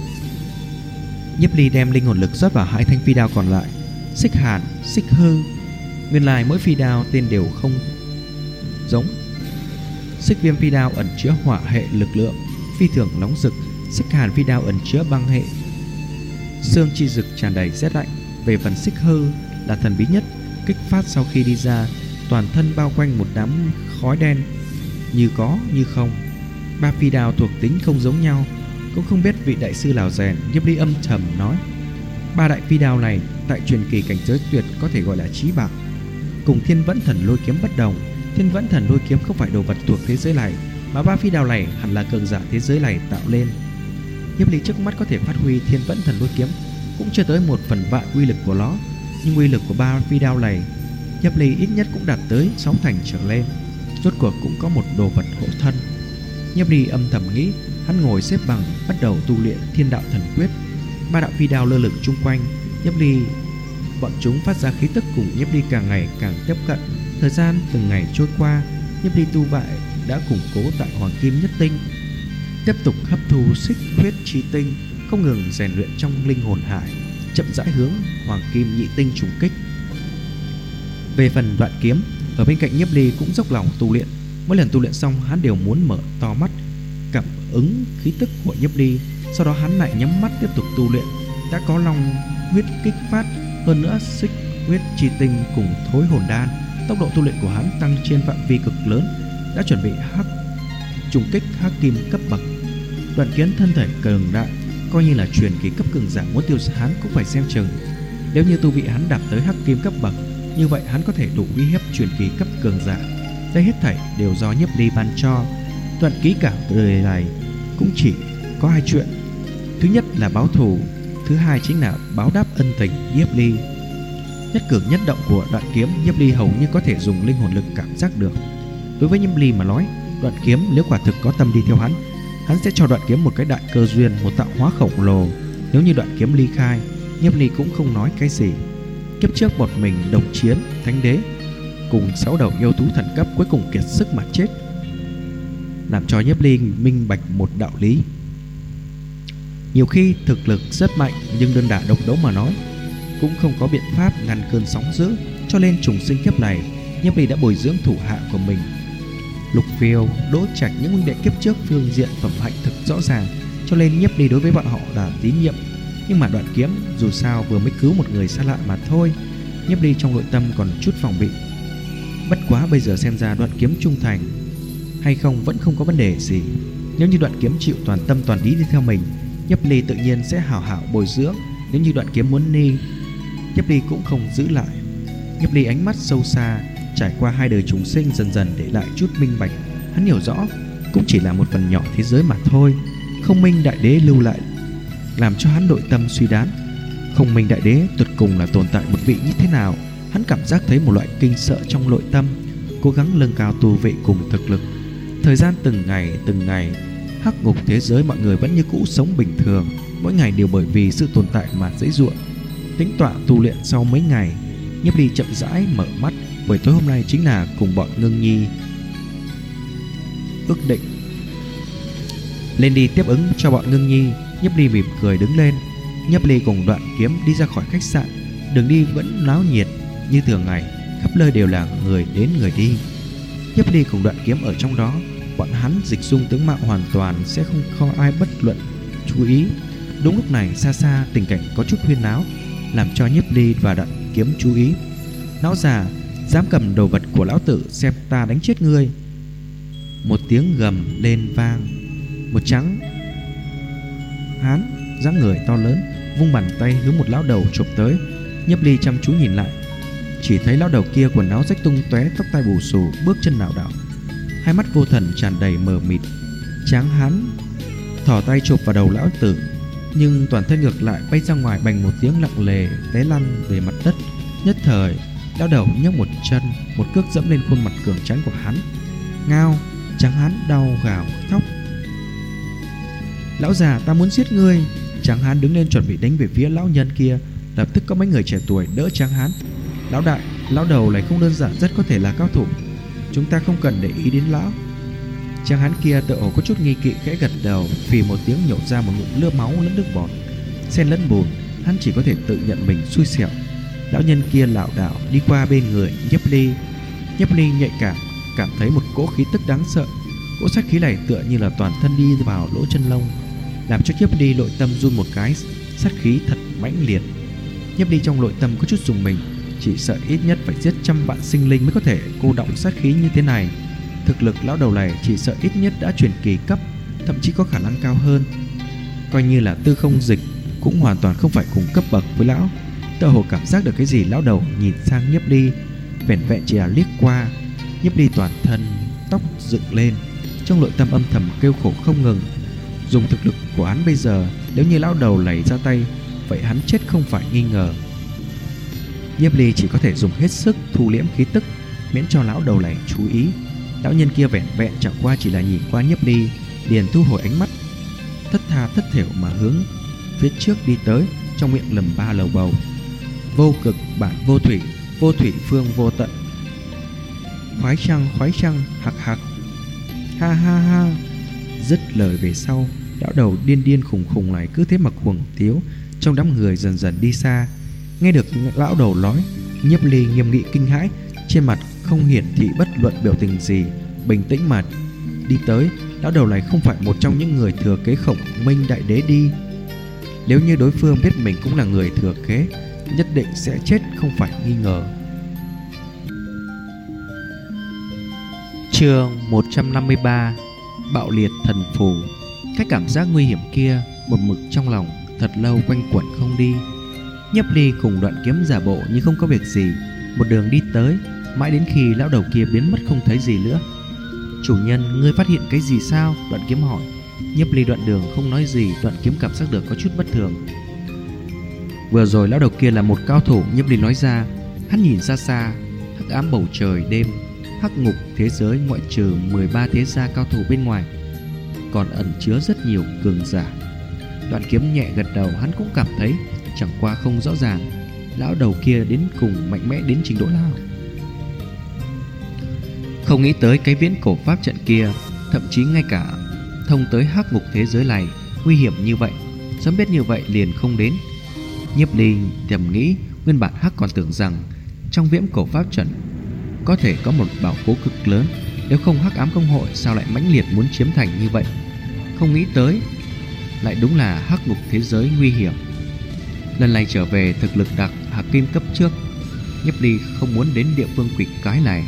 Nhiếp Ly đem linh hồn lực rót vào 2 thanh phi đao còn lại, xích hàn, xích hư. Nguyên lai mỗi phi đao tên đều không giống. Xích viêm phi đao ẩn chứa hỏa hệ lực lượng phi thường nóng rực. Xích hàn phi đao ẩn chứa băng hệ, xương chi rực tràn đầy rét lạnh. Về phần xích hư là thần bí nhất, kích phát sau khi đi ra, toàn thân bao quanh một đám khói đen, như có như không. 3 phi đao thuộc tính không giống nhau, cũng không biết vị đại sư nào rèn. Nhiếp Ly âm thầm nói, 3 đại phi đao này tại truyền kỳ cảnh giới tuyệt có thể gọi là chí bảo. Cùng thiên vẫn thần lôi kiếm bất đồng, thiên vẫn thần lôi kiếm không phải đồ vật thuộc thế giới này, mà 3 phi đao này hẳn là cường giả thế giới này tạo lên. Nhiếp Ly trước mắt có thể phát huy thiên vẫn thần lôi kiếm cũng chưa tới 1/1000 uy lực của nó, nhưng uy lực của 3 phi đao này Nhiếp Ly ít nhất cũng đạt tới 6 thành trở lên. Rốt cuộc cũng có một đồ vật hộ thân. Nhiếp Ly âm thầm nghĩ. Hắn ngồi xếp bằng, bắt đầu tu luyện thiên đạo thần quyết. 3 đạo phi đao lơ lửng chung quanh Nhiếp Ly, bọn chúng phát ra khí tức cùng Nhiếp Ly càng ngày càng tiếp cận. Thời gian từng ngày trôi qua, Nhiếp Ly tu bại đã củng cố tại Hoàng Kim Nhất Tinh, tiếp tục hấp thu xích huyết chi tinh, không ngừng rèn luyện trong linh hồn hải, chậm rãi hướng Hoàng Kim Nhị Tinh trùng kích. Về phần Đoạn Kiếm, ở bên cạnh Nhiếp Ly cũng dốc lòng tu luyện. Mỗi lần tu luyện xong, hắn đều muốn mở to mắt cảm ứng khí tức của Nhiếp Ly, sau đó hắn lại nhắm mắt tiếp tục tu luyện. Đã có long huyết kích phát, hơn nữa xích huyết chi tinh cùng thối hồn đan, tốc độ tu luyện của hắn tăng trên phạm vi cực lớn, đã chuẩn bị trùng kích hắc kim cấp bậc. Đoạn Kiếm thân thể cường đại, coi như là truyền kỳ cấp cường giả, muốn tiêu diệt hắn cũng phải xem chừng. Nếu như tu vị hắn đạt tới hắc kim cấp bậc, như vậy hắn có thể đủ uy hiếp truyền kỳ cấp cường giả. Đây hết thảy đều do Nhiếp Ly ban cho. Đoạn ký cả đời này cũng chỉ có hai chuyện: thứ nhất là báo thù, thứ hai chính là báo đáp ân tình Nhiếp Ly. Nhất cử nhất động của Đoạn Kiếm, Nhiếp Ly hầu như có thể dùng linh hồn lực cảm giác được. Đối với Nhiếp Ly mà nói, Đoạn Kiếm nếu quả thực có tâm đi theo hắn sẽ cho Đoạn Kiếm một cái đại cơ duyên, một tạo hóa khổng lồ. Nếu như Đoạn Kiếm ly khai, Nhiếp Ly cũng không nói cái gì. Kiếp trước một mình đồng chiến thánh đế cùng 6 đầu yêu thú thần cấp, cuối cùng kiệt sức mà chết, làm cho Nhiếp Ly minh bạch một đạo lý: nhiều khi thực lực rất mạnh, nhưng đơn đả độc đấu mà nói cũng không có biện pháp ngăn cơn sóng dữ. Cho nên trùng sinh kiếp này, Nhiếp Ly đã bồi dưỡng thủ hạ của mình. Lục Phiêu, Đỗ Trạch, những huynh đệ kiếp trước phương diện phẩm hạnh thực rõ ràng, cho nên Nhiếp Ly đối với bọn họ là tín nhiệm. Nhưng mà Đoạn Kiếm dù sao vừa mới cứu một người xa lạ mà thôi, Nhiếp Ly trong nội tâm còn chút phòng bị. Bất quá bây giờ xem ra Đoạn Kiếm trung thành hay không vẫn không có vấn đề gì. Nếu như Đoạn Kiếm chịu toàn tâm toàn ý đi theo mình, Nhiếp Ly tự nhiên sẽ hảo hảo bồi dưỡng. Nếu như Đoạn Kiếm muốn đi, Nhiếp Ly cũng không giữ lại. Nhiếp Ly ánh mắt sâu xa, trải qua 2 đời chúng sinh dần dần để lại chút minh bạch. Hắn hiểu rõ cũng chỉ là một phần nhỏ thế giới mà thôi. Không Minh Đại Đế lưu lại làm cho hắn nội tâm suy đoán, Không Minh Đại Đế tuyệt cùng là tồn tại một vị như thế nào. Hắn cảm giác thấy một loại kinh sợ trong nội tâm, cố gắng nâng cao tu vị cùng thực lực. Thời gian từng ngày, hắc ngục thế giới mọi người vẫn như cũ sống bình thường, mỗi ngày đều bởi vì sự tồn tại mà dễ dụa. Tính tọa tu luyện sau mấy ngày, Nhiếp Ly chậm rãi mở mắt. Buổi tối hôm nay chính là cùng bọn Ngưng Nhi ước định lên đi tiếp ứng cho bọn Ngưng Nhi. Nhiếp Ly mỉm cười đứng lên. Nhiếp Ly cùng Đoạn Kiếm đi ra khỏi khách sạn. Đường đi vẫn náo nhiệt như thường ngày, khắp nơi đều là người đến người đi. Nhiếp Ly cùng Đoạn Kiếm ở trong đó, bọn hắn dịch dung tướng mạo hoàn toàn sẽ không có ai bất luận chú ý. Đúng lúc này xa xa tình cảnh có chút huyên náo, làm cho Nhiếp Ly và Đoạn Kiếm chú ý. Lão già, dám cầm đồ vật của lão tử, xem ta đánh chết ngươi! Một tiếng gầm lên vang. Một trắng hán dáng người to lớn vung bàn tay hướng một lão đầu chụp tới. Nhiếp Ly chăm chú nhìn lại, chỉ thấy lão đầu kia quần áo rách tung tóe, tóc tai bù xù, bước chân lảo đảo, hai mắt vô thần tràn đầy mờ mịt. Tráng hán thò tay chụp vào đầu lão tử, nhưng toàn thân ngược lại bay ra ngoài, bành một tiếng nặng nề té lăn về mặt đất. Nhất thời lão đầu nhấc một chân, một cước dẫm lên khuôn mặt cường tráng của hắn. Ngao! Tráng hán đau gào khóc. Lão già, ta muốn giết ngươi! Tráng hán đứng lên chuẩn bị đánh về phía lão nhân kia. Lập tức có mấy người trẻ tuổi đỡ Tráng hán. Lão đại, lão đầu này không đơn giản, rất có thể là cao thủ, chúng ta không cần để ý đến lão. Tráng hán kia tựa hồ có chút nghi kỵ, khẽ gật đầu, phì một tiếng nhổ ra một ngụm lửa máu lẫn nước bọt, xen lẫn bùn. Hắn chỉ có thể tự nhận mình xui xẻo. Lão nhân kia lảo đảo đi qua bên người Nhiếp Ly. Nhiếp Ly nhạy cảm thấy một cỗ khí tức đáng sợ. Cỗ sát khí này tựa như là toàn thân đi vào lỗ chân lông, làm cho Nhiếp Ly nội tâm run một cái. Sát khí thật mãnh liệt. Nhiếp Ly trong nội tâm có chút rùng mình, chỉ sợ ít nhất phải giết 100 vạn sinh linh mới có thể cô động sát khí như thế này. Thực lực lão đầu này chỉ sợ ít nhất đã truyền kỳ cấp, thậm chí có khả năng cao hơn. Coi như là Tư Không Dịch cũng hoàn toàn không phải cùng cấp bậc với lão. Tựa hồ cảm giác được cái gì, lão đầu nhìn sang Nhiếp Ly, vẻn vẹn chỉ là liếc qua. Nhiếp Ly toàn thân tóc dựng lên, trong nội tâm âm thầm kêu khổ không ngừng. Dùng thực lực của hắn bây giờ, nếu như lão đầu này ra tay, vậy hắn chết không phải nghi ngờ. Nhiếp Ly chỉ có thể dùng hết sức thu liễm khí tức, miễn cho lão đầu này chú ý. Lão nhân kia vẻn vẹn chẳng qua chỉ là nhìn qua Nhiếp Ly, liền thu hồi ánh mắt, thất tha thất thểu mà hướng phía trước đi tới, trong miệng lầm ba lầu bầu: vô cực bản vô thủy, vô thủy phương vô tận, khoái chăng, hạc hạc. Ha ha ha. Dứt lời về sau, lão đầu điên điên khùng khùng này cứ thế mà cuồng tiếu trong đám người dần dần đi xa. Nghe được lão đầu nói, Nhiếp Ly nghiêm nghị kinh hãi, trên mặt không hiển thị bất luận biểu tình gì, bình tĩnh mà đi tới. Lão đầu này không phải một trong những người thừa kế Khổng Minh đại đế đi. Nếu như đối phương biết mình cũng là người thừa kế, nhất định sẽ chết không phải nghi ngờ. Chương 153: Bạo liệt thần phù. Cái cảm giác nguy hiểm kia một mực trong lòng thật lâu quanh quẩn không đi. Nhiếp Ly cùng Đoạn Kiếm giả bộ như không có việc gì, một đường đi tới, mãi đến khi lão đầu kia biến mất không thấy gì nữa. Chủ nhân, ngươi phát hiện cái gì sao? Đoạn Kiếm hỏi. Nhiếp Ly đoạn đường không nói gì. Đoạn Kiếm cảm giác được có chút bất thường. Vừa rồi lão đầu kia là một cao thủ. Nhiếp Ly nói ra. Hắn nhìn xa xa, hắc ám bầu trời đêm, hắc ngục thế giới ngoại trừ 13 thế gia cao thủ bên ngoài, còn ẩn chứa rất nhiều cường giả. Đoạn Kiếm nhẹ gật đầu. Hắn cũng cảm thấy, chẳng qua không rõ ràng lão đầu kia đến cùng mạnh mẽ đến trình độ nào. Không nghĩ tới cái viễn cổ pháp trận kia, thậm chí ngay cả thông tới hắc ngục thế giới này nguy hiểm như vậy. Sớm biết như vậy liền không đến. Nhiếp Ly thầm nghĩ, nguyên bản hắc còn tưởng rằng trong viễn cổ pháp trận có thể có một bảo khố cực lớn, nếu không hắc ám công hội sao lại mãnh liệt muốn chiếm thành như vậy. Không nghĩ tới lại đúng là hắc ngục thế giới nguy hiểm. Lần này trở về thực lực đặc hạc kim cấp trước, Nhiếp Ly không muốn đến địa phương quỷ cái này.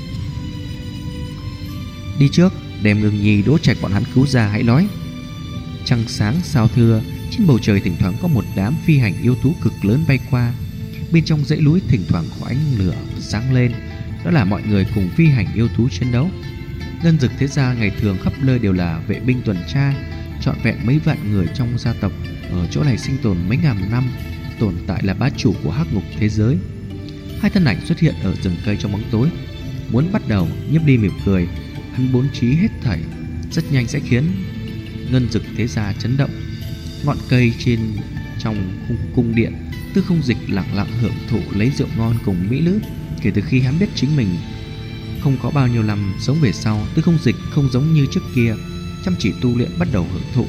Đi trước, đem Ngưng Nhi Đỗ Trạch bọn hắn cứu ra hãy nói. Trăng sáng sao thưa, trên bầu trời thỉnh thoảng có một đám phi hành yêu thú cực lớn bay qua. Bên trong dãy núi thỉnh thoảng có ánh lửa sáng lên, đó là mọi người cùng phi hành yêu thú chiến đấu. Ngân Dực thế gia ngày thường khắp nơi đều là vệ binh tuần tra, trọn vẹn mấy vạn người trong gia tộc ở chỗ này sinh tồn mấy ngàn năm, tồn tại là bá chủ của hắc ngục thế giới. Hai thân ảnh xuất hiện ở rừng cây trong bóng tối, muốn bắt đầu. Nhiếp Ly mỉm cười, hắn bố trí hết thảy rất nhanh sẽ khiến Ngân Dực thế gia chấn động. Ngọn cây trên trong cung điện, Tư Không Dịch lặng lặng hưởng thụ lấy rượu ngon cùng mỹ nữ. Kể từ khi hắn biết chính mình không có bao nhiêu năm sống về sau, Tư Không Dịch không giống như trước kia chăm chỉ tu luyện, bắt đầu hưởng thụ.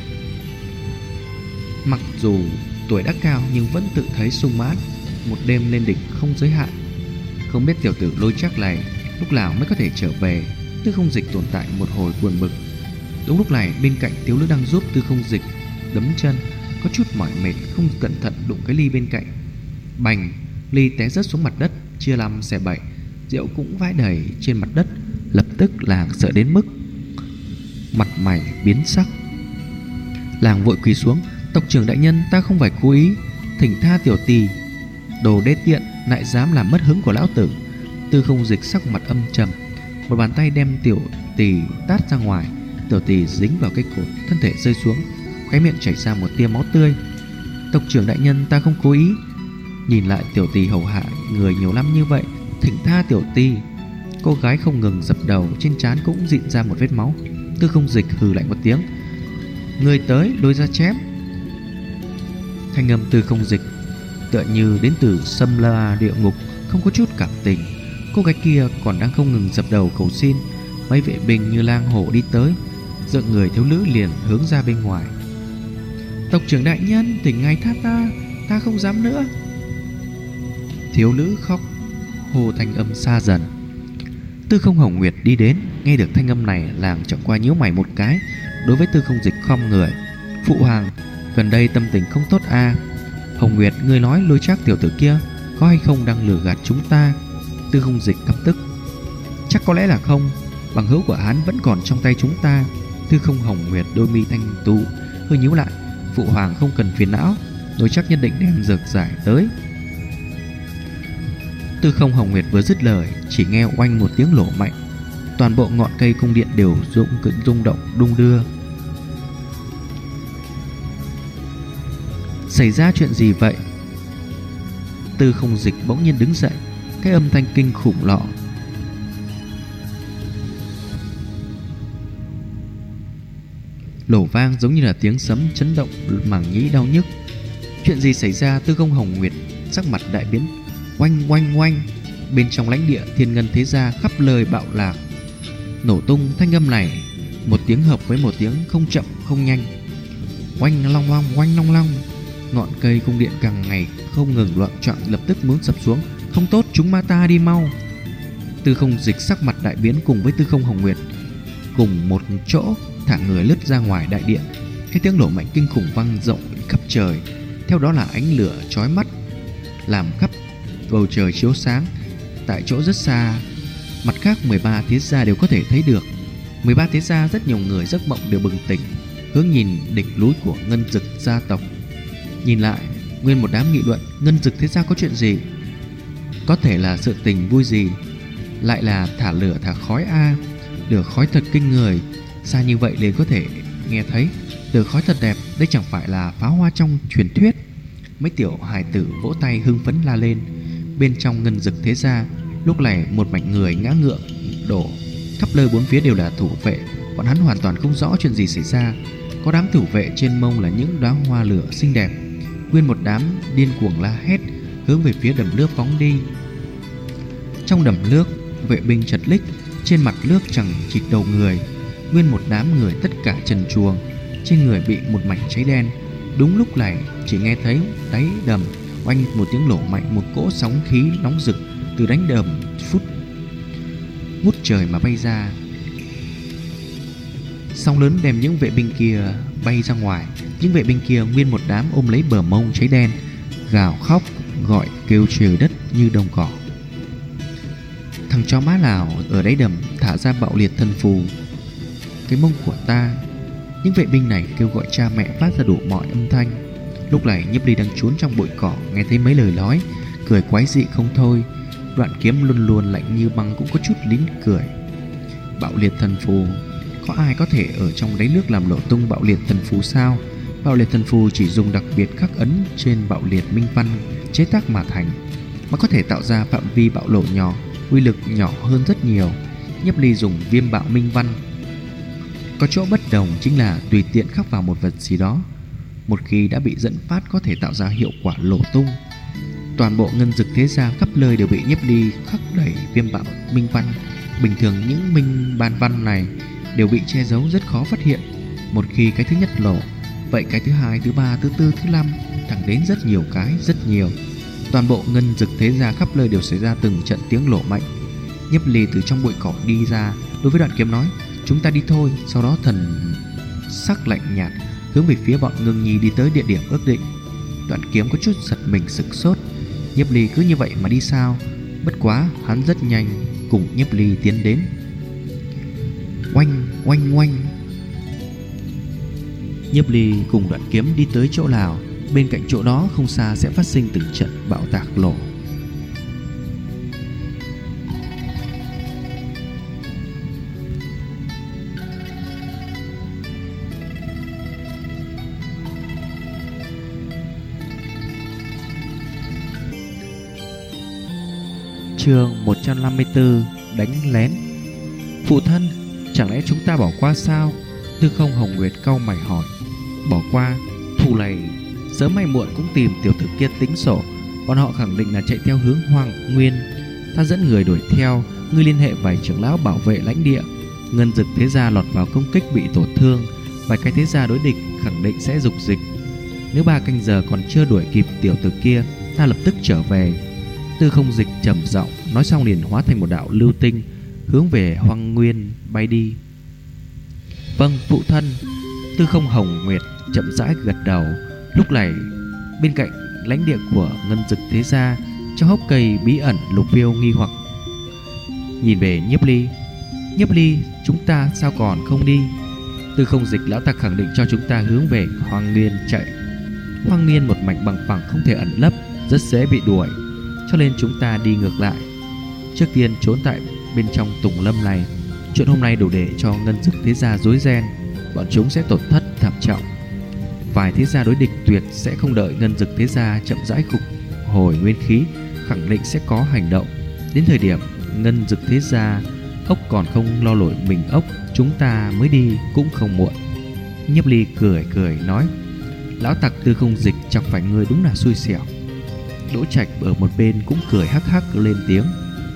Mặc dù tuổi đã cao nhưng vẫn tự thấy sung mãn, một đêm lên đỉnh không giới hạn. Không biết tiểu tử Lôi Trác này lúc nào mới có thể trở về. Tư Không Dịch tồn tại một hồi buồn bực. Đúng lúc này bên cạnh thiếu nữ đang giúp Tư Không Dịch đấm chân, có chút mỏi mệt, không cẩn thận đụng cái ly bên cạnh. Bành, ly té rớt xuống mặt đất, chia năm xẻ bảy, rượu cũng vãi đầy trên mặt đất. Lập tức làng sợ đến mức mặt mày biến sắc. Làng vội quỳ xuống. Tộc trưởng đại nhân, ta không phải cố ý, thỉnh tha tiểu tỳ. Đồ đê tiện, lại dám làm mất hứng của lão tử. Tư Không Dịch sắc mặt âm trầm, một bàn tay đem tiểu tỳ tát ra ngoài. Tiểu tỳ dính vào cái cột, thân thể rơi xuống, khóe miệng chảy ra một tia máu tươi. Tộc trưởng đại nhân, ta không cố ý. Nhìn lại tiểu tỳ hầu hạ người nhiều năm như vậy, thỉnh tha tiểu tỳ. Cô gái không ngừng dập đầu, trên trán cũng dịn ra một vết máu. Tư Không Dịch hừ lạnh một tiếng, người tới lôi ra chém. Thanh âm Tư Không Dịch tựa như đến từ Xâm La địa ngục, không có chút cảm tình. Cô gái kia còn đang không ngừng dập đầu cầu xin. Mấy vệ binh như lang hổ đi tới, dựng người thiếu nữ liền hướng ra bên ngoài. Tộc trưởng đại nhân, thỉnh ngài tha ta, ta không dám nữa. Thiếu nữ khóc, hồ thanh âm xa dần. Tư Không Hồng Nguyệt đi đến, nghe được thanh âm này, làng chẳng qua nhíu mày một cái. Đối với Tư Không Dịch khom người, phụ hoàng, gần đây tâm tình không tốt a. Hồng Nguyệt, ngươi nói Lôi Trác tiểu tử kia có hay không đang lừa gạt chúng ta? Tư Không Dịch căm tức. Chắc có lẽ là không, bằng hữu của hắn vẫn còn trong tay chúng ta. Tư Không Hồng Nguyệt đôi mi thanh tú hơi nhíu lại. Phụ hoàng không cần phiền não, Lôi Trác nhất định đem dược giải tới. Tư Không Hồng Nguyệt vừa dứt lời, chỉ nghe oanh một tiếng nổ mạnh, toàn bộ ngọn cây cung điện đều rung động đung đưa. Xảy ra chuyện gì vậy? Tư Không Dịch bỗng nhiên đứng dậy, cái âm thanh kinh khủng lọ lổ vang giống như là tiếng sấm chấn động màng nhĩ đau nhức. Chuyện gì xảy ra? Tư Không Hồng Nguyệt sắc mặt đại biến. Oanh oanh oanh, bên trong lãnh địa Thiên Ngân thế gia khắp nơi bạo lạc. Nổ tung thanh âm này, một tiếng hợp với một tiếng không chậm không nhanh. Oanh long long, oanh long long. Ngọn cây cung điện càng ngày không ngừng loạn choạng, lập tức muốn sập xuống. Không tốt, chúng ma ta đi mau. Tư Không Dịch sắc mặt đại biến cùng với Tư Không Hồng Nguyệt cùng một chỗ thả người lướt ra ngoài đại điện. Cái tiếng nổ mạnh kinh khủng vang rộng khắp trời, theo đó là ánh lửa chói mắt làm khắp bầu trời chiếu sáng. Tại chỗ rất xa, mặt khác 13 thế gia đều có thể thấy được. 13 thế gia rất nhiều người giấc mộng đều bừng tỉnh, hướng nhìn đỉnh núi của Ngân Dực gia tộc. Nhìn lại, nguyên một đám nghị luận Ngân Dực thế gia có chuyện gì, có thể là sự tình vui gì, lại là thả lửa thả khói a. Lửa khói thật kinh người, xa như vậy liền có thể nghe thấy. Lửa khói thật đẹp, đây chẳng phải là pháo hoa trong truyền thuyết. Mấy tiểu hài tử vỗ tay hưng phấn la lên. Bên trong Ngân Dực thế gia lúc này một mảnh người ngã ngựa đổ, khắp nơi bốn phía đều là thủ vệ. Bọn hắn hoàn toàn không rõ chuyện gì xảy ra. Có đám thủ vệ trên mông là những đóa hoa lửa xinh đẹp, nguyên một đám điên cuồng la hét hướng về phía đầm nước phóng đi. Trong đầm nước, vệ binh chật ních, trên mặt nước chẳng chịt đầu người. Nguyên một đám người tất cả trần truồng, trên người bị một mảnh cháy đen. Đúng lúc này chỉ nghe thấy đáy đầm oanh một tiếng nổ mạnh, một cỗ sóng khí nóng rực từ đáy đầm phút ngút trời mà bay ra. Sóng lớn đem những vệ binh kia bay ra ngoài. Những vệ binh kia nguyên một đám ôm lấy bờ mông cháy đen, gào khóc gọi kêu trời đất như đồng cỏ. Thằng chó má nào ở đáy đầm thả ra bạo liệt thần phù cái mông của ta. Những vệ binh này kêu gọi cha mẹ phát ra đủ mọi âm thanh. Lúc này Nhiếp Ly đang trốn trong bụi cỏ, nghe thấy mấy lời nói, cười quái dị không thôi. Đoạn kiếm luôn luôn lạnh như băng cũng có chút lín cười. Bạo liệt thần phù, có ai có thể ở trong đáy nước làm lộ tung bạo liệt thần phù sao? Bạo liệt thần phù chỉ dùng đặc biệt khắc ấn trên bạo liệt minh văn chế tác mà thành, mà có thể tạo ra phạm vi bạo lộ nhỏ, uy lực nhỏ hơn rất nhiều. Nhiếp Ly dùng viêm bạo minh văn có chỗ bất đồng chính là tùy tiện khắc vào một vật gì đó, một khi đã bị dẫn phát có thể tạo ra hiệu quả lộ tung. Toàn bộ Ngân Dực thế gia khắp nơi đều bị Nhiếp Ly khắc đẩy viêm bạo minh văn. Bình thường những minh ban văn này đều bị che giấu rất khó phát hiện. Một khi cái thứ nhất lộ, vậy cái thứ hai, thứ ba, thứ tư, thứ năm, thẳng đến rất nhiều cái, rất nhiều. Toàn bộ Ngân Dực thế gia khắp nơi đều xảy ra từng trận tiếng nổ mạnh. Nhiếp Ly từ trong bụi cỏ đi ra, đối với Đoạn Kiếm nói: "Chúng ta đi thôi." Sau đó thần sắc lạnh nhạt hướng về phía bọn Ngưng Nhi đi tới địa điểm ước định. Đoạn Kiếm có chút giật mình sửng sốt. Nhiếp Ly cứ như vậy mà đi sao? Bất quá hắn rất nhanh cùng Nhiếp Ly tiến đến. Oanh oanh oanh. Nhiếp Ly cùng Đoạn Kiếm đi tới chỗ nào, bên cạnh chỗ đó không xa sẽ phát sinh từng trận bạo tạc nổ. Chương 154: Đánh lén. Phụ thân, chẳng lẽ chúng ta bỏ qua sao? Tư Không Hồng Nguyệt cau mày hỏi. Bỏ qua? Thù này sớm hay muộn cũng tìm tiểu tử kia tính sổ. Bọn họ khẳng định là chạy theo hướng Hoàng Nguyên. Ta dẫn người đuổi theo, ngươi liên hệ vài trưởng lão bảo vệ lãnh địa. Ngân Dực thế gia lọt vào công kích bị tổn thương, vài cái thế gia đối địch khẳng định sẽ dục dịch. Nếu 3 canh giờ còn chưa đuổi kịp tiểu tử kia, ta lập tức trở về. Tư Không Dịch trầm giọng nói xong liền hóa thành một đạo lưu tinh hướng về Hoang Nguyên bay đi. Vâng phụ thân. Tư Không Hồng Nguyệt chậm rãi gật đầu. Lúc này bên cạnh lãnh địa của Ngân Dực thế gia, trong hốc cây bí ẩn, Lục Phiêu nghi hoặc nhìn về Nhiếp Ly. Nhiếp Ly, chúng ta sao còn không đi? Tư Không Dịch lão ta khẳng định cho chúng ta hướng về Hoang Nguyên chạy. Hoang Nguyên một mảnh bằng phẳng không thể ẩn lấp, rất dễ bị đuổi, cho nên chúng ta đi ngược lại. Trước tiên trốn tại bên trong tùng lâm này. Chuyện hôm nay đủ để cho Ngân Dực thế gia rối ren, bọn chúng sẽ tổn thất thảm trọng. Vài thế gia đối địch tuyệt sẽ không đợi Ngân Dực thế gia chậm rãi phục hồi nguyên khí, khẳng định sẽ có hành động. Đến thời điểm Ngân Dực thế gia ốc còn không lo nổi mình ốc, chúng ta mới đi cũng không muộn. Nhiếp Ly cười cười nói: lão tặc Tư Không Dịch chọc phải người đúng là xui xẻo. Đỗ Trạch ở một bên cũng cười hắc hắc lên tiếng: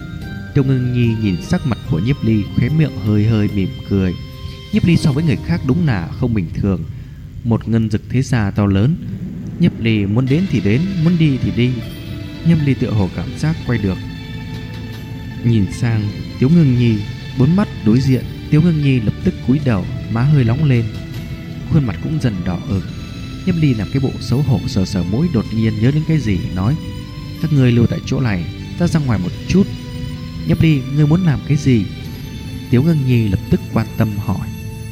Tiêu Ngưng Nhi nhìn sắc mặt của Nhiếp Ly, khóe miệng hơi hơi mỉm cười. Nhiếp Ly so với người khác đúng là không bình thường, một ngân dực thế gia to lớn. Nhiếp Ly muốn đến thì đến, muốn đi thì đi. Nhiếp Ly tựa hồ cảm giác quay được, nhìn sang Tiếu Ngưng Nhi, bốn mắt đối diện. Tiếu Ngưng Nhi lập tức cúi đầu, má hơi nóng lên, khuôn mặt cũng dần đỏ ửng. Nhiếp Ly làm cái bộ xấu hổ sờ sờ mũi, đột nhiên nhớ đến cái gì, nói: các ngươi lưu tại chỗ này, ta ra ngoài một chút. Nhiếp Ly, ngươi muốn làm cái gì? Tiếu Ngưng Nhi lập tức quan tâm hỏi.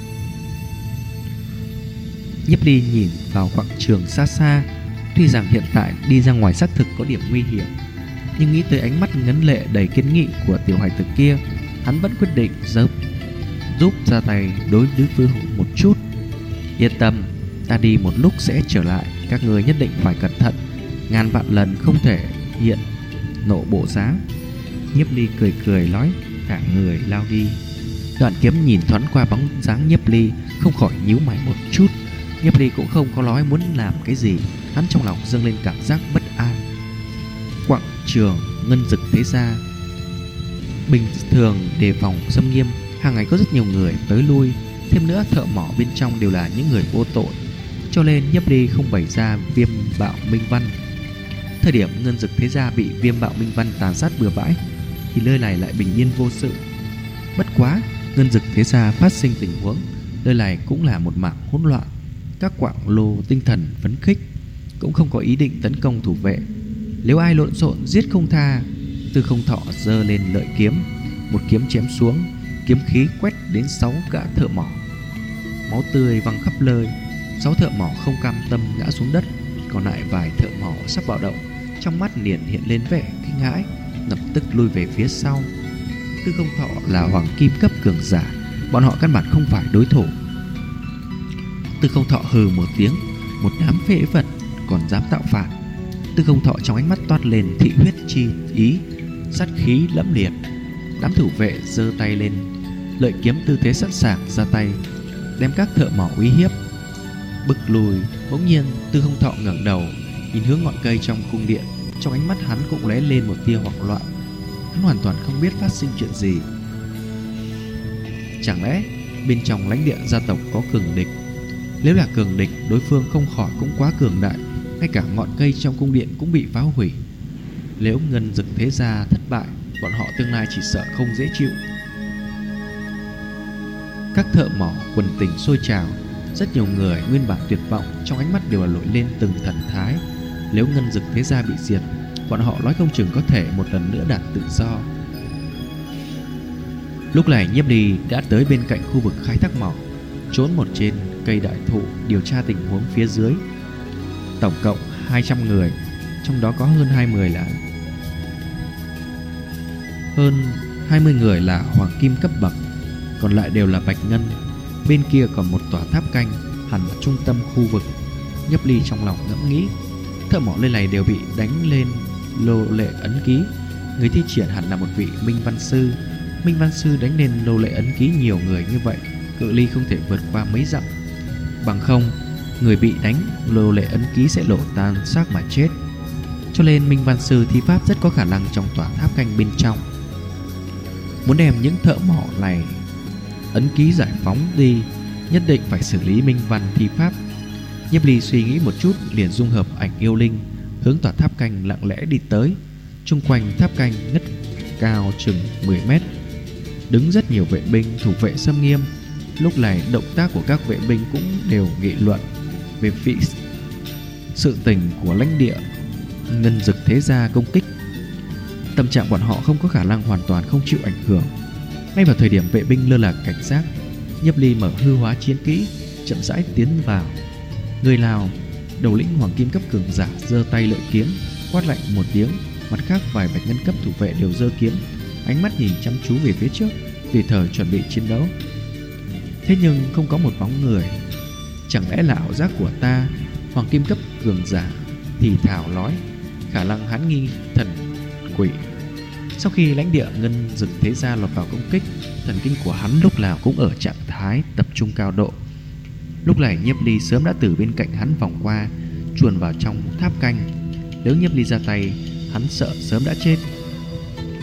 Nhiếp Ly nhìn vào quảng trường xa xa. Tuy rằng hiện tại đi ra ngoài xác thực có điểm nguy hiểm, nhưng nghĩ tới ánh mắt ngấn lệ đầy kiên nghị của tiểu hài tử kia, hắn vẫn quyết định giúp ra tay đối phương một chút. Yên tâm, ta đi một lúc sẽ trở lại, các người nhất định phải cẩn thận, ngàn vạn lần không thể hiện nộ bộ dáng. Nhiếp Ly cười cười nói, cả người lao đi. Đoạn Kiếm nhìn thoáng qua bóng dáng Nhiếp Ly, không khỏi nhíu mày một chút. Nhiếp Ly cũng không có nói muốn làm cái gì, hắn trong lòng dâng lên cảm giác bất an. Quảng trường ngân dực thế gia bình thường đề phòng xâm nghiêm, hàng ngày có rất nhiều người tới lui, thêm nữa thợ mỏ bên trong đều là những người vô tội, cho nên Nhiếp Ly không bày ra viêm bạo minh văn. Thời điểm ngân dực thế gia bị viêm bạo minh văn tàn sát bừa bãi thì nơi này lại bình yên vô sự. Bất quá ngân dực thế gia phát sinh tình huống, nơi này cũng là một mảng hỗn loạn. Các quạng lô tinh thần phấn khích, cũng không có ý định tấn công thủ vệ. Nếu ai lộn xộn giết không tha. Tư Không Thọ giơ lên lợi kiếm, một kiếm chém xuống, kiếm khí quét đến 6 gã thợ mỏ, máu tươi văng khắp nơi. 6 thợ mỏ không cam tâm ngã xuống đất, còn lại vài thợ mỏ sắp bạo động, trong mắt liền hiện lên vẻ kinh hãi, lập tức lui về phía sau. Tư Không Thọ là hoàng kim cấp cường giả, bọn họ căn bản không phải đối thủ. Tư Không Thọ hừ một tiếng, một đám phế vật còn dám tạo phản. Tư Không Thọ trong ánh mắt toát lên thị huyết chi ý, sát khí lẫm liệt. Đám thủ vệ giơ tay lên, lợi kiếm tư thế sẵn sàng ra tay, đem các thợ mỏ uy hiếp, bức lùi. Bỗng nhiên Tư Không Thọ ngẩng đầu nhìn hướng ngọn cây trong cung điện, trong ánh mắt hắn cũng lóe lên một tia hoảng loạn. Hắn hoàn toàn không biết phát sinh chuyện gì. Chẳng lẽ bên trong lãnh địa gia tộc có cường địch? Nếu là cường địch, đối phương không khỏi cũng quá cường đại, ngay cả ngọn cây trong cung điện cũng bị phá hủy. Nếu ngân dực thế gia thất bại, bọn họ tương lai chỉ sợ không dễ chịu. Các thợ mỏ quần tình sôi trào, rất nhiều người nguyên bản tuyệt vọng trong ánh mắt đều là nổi lên từng thần thái. Nếu ngân dực thế gia bị diệt, bọn họ nói không chừng có thể một lần nữa đạt tự do. Lúc này Nhiếp Ly đã tới bên cạnh khu vực khai thác mỏ, trốn một trên cây đại thụ điều tra tình huống phía dưới. Tổng cộng 200 người, trong đó có hơn 20 người là hoàng kim cấp bậc, còn lại đều là bạch ngân. Bên kia còn một tòa tháp canh, hẳn là trung tâm khu vực. Nhiếp Ly trong lòng ngẫm nghĩ, thợ mỏ nơi này đều bị đánh lên lô lệ ấn ký, người thi triển hẳn là một vị minh văn sư. Minh văn sư đánh lên lô lệ ấn ký nhiều người như vậy, cự ly không thể vượt qua mấy dặm, bằng không người bị đánh lô lệ ấn ký sẽ lộ tan xác mà chết. Cho nên minh văn sư thi pháp rất có khả năng trong tòa tháp canh bên trong. Muốn đem những thợ mỏ này ấn ký giải phóng đi, nhất định phải xử lý minh văn thi pháp. Nhiếp Ly suy nghĩ một chút, liền dung hợp ảnh yêu linh, hướng tòa tháp canh lặng lẽ đi tới. Chung quanh tháp canh ngất cao chừng 10 mét, đứng rất nhiều vệ binh thủ vệ xâm nghiêm. Lúc này động tác của các vệ binh cũng đều nghị luận về vị sự tình của lãnh địa ngân dực thế gia công kích. Tâm trạng bọn họ không có khả năng hoàn toàn không chịu ảnh hưởng. Ngay vào thời điểm vệ binh lơ là cảnh giác, Nhiếp Ly mở hư hóa chiến kỹ, chậm rãi tiến vào. Người Lào đầu lĩnh hoàng kim cấp cường giả giơ tay lợi kiếm, quát lạnh một tiếng. Mặt khác vài bạch ngân cấp thủ vệ đều giơ kiếm, ánh mắt nhìn chăm chú về phía trước, tùy thời chuẩn bị chiến đấu. Thế nhưng không có một bóng người. Chẳng lẽ là ảo giác của ta? Hoàng kim cấp cường giả thì thảo nói, khả năng hắn nghi thần quỷ. Sau khi lãnh địa ngân dực thế gia lọt vào công kích, thần kinh của hắn lúc nào cũng ở trạng thái tập trung cao độ. Lúc này Nhiếp Ly sớm đã từ bên cạnh hắn vòng qua, chuồn vào trong tháp canh. Nếu Nhiếp Ly ra tay, hắn sợ sớm đã chết.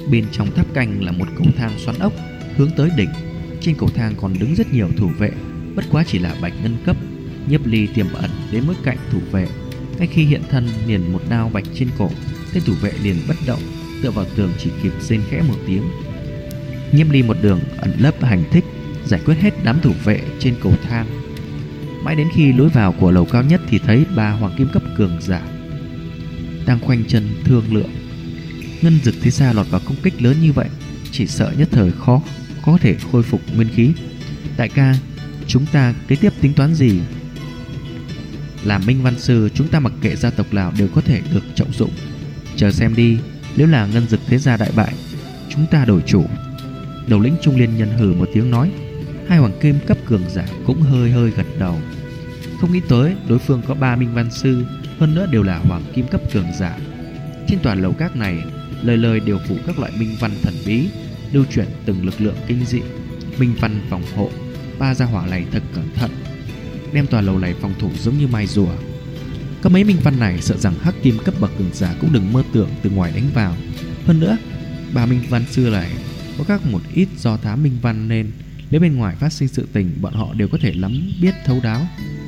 Bên trong tháp canh là một cầu thang xoắn ốc hướng tới đỉnh. Trên cầu thang còn đứng rất nhiều thủ vệ, bất quá chỉ là bạch ngân cấp. Nhiếp Ly tiềm ẩn đến mức cạnh thủ vệ, ngay khi hiện thân liền một đao bạch trên cổ. Tên thủ vệ liền bất động, tựa vào tường chỉ kịp rên khẽ một tiếng. Nhiếp Ly một đường ẩn lấp hành thích, giải quyết hết đám thủ vệ trên cầu thang. Mãi đến khi lối vào của lầu cao nhất thì thấy 3 hoàng kim cấp cường giả đang khoanh chân thương lượng. Ngân Dực Thế Gia lọt vào công kích lớn như vậy, chỉ sợ nhất thời khó có thể khôi phục nguyên khí. Đại ca, chúng ta kế tiếp tính toán gì? Làm Minh Văn Sư, chúng ta mặc kệ gia tộc nào đều có thể được trọng dụng. Chờ xem đi, nếu là Ngân Dực Thế Gia đại bại, chúng ta đổi chủ. Đầu lĩnh Trung Liên Nhân hừ một tiếng nói. Hai hoàng kim cấp cường giả cũng hơi gật đầu. Không nghĩ tới đối phương có 3 Minh Văn Sư, hơn nữa đều là hoàng kim cấp cường giả. Trên toàn lầu các này, lời đều phủ các loại minh văn thần bí, lưu chuyển từng lực lượng kinh dị. Minh văn phòng hộ, 3 gia hỏa này thật cẩn thận, đem tòa lầu này phòng thủ giống như mai rùa. Có mấy minh văn này sợ rằng hắc kim cấp bậc cường giả cũng đừng mơ tưởng từ ngoài đánh vào. Hơn nữa, 3 Minh Văn Sư này có các một ít do thám minh văn, nên nếu bên ngoài phát sinh sự tình, bọn họ đều có thể nắm biết thấu đáo.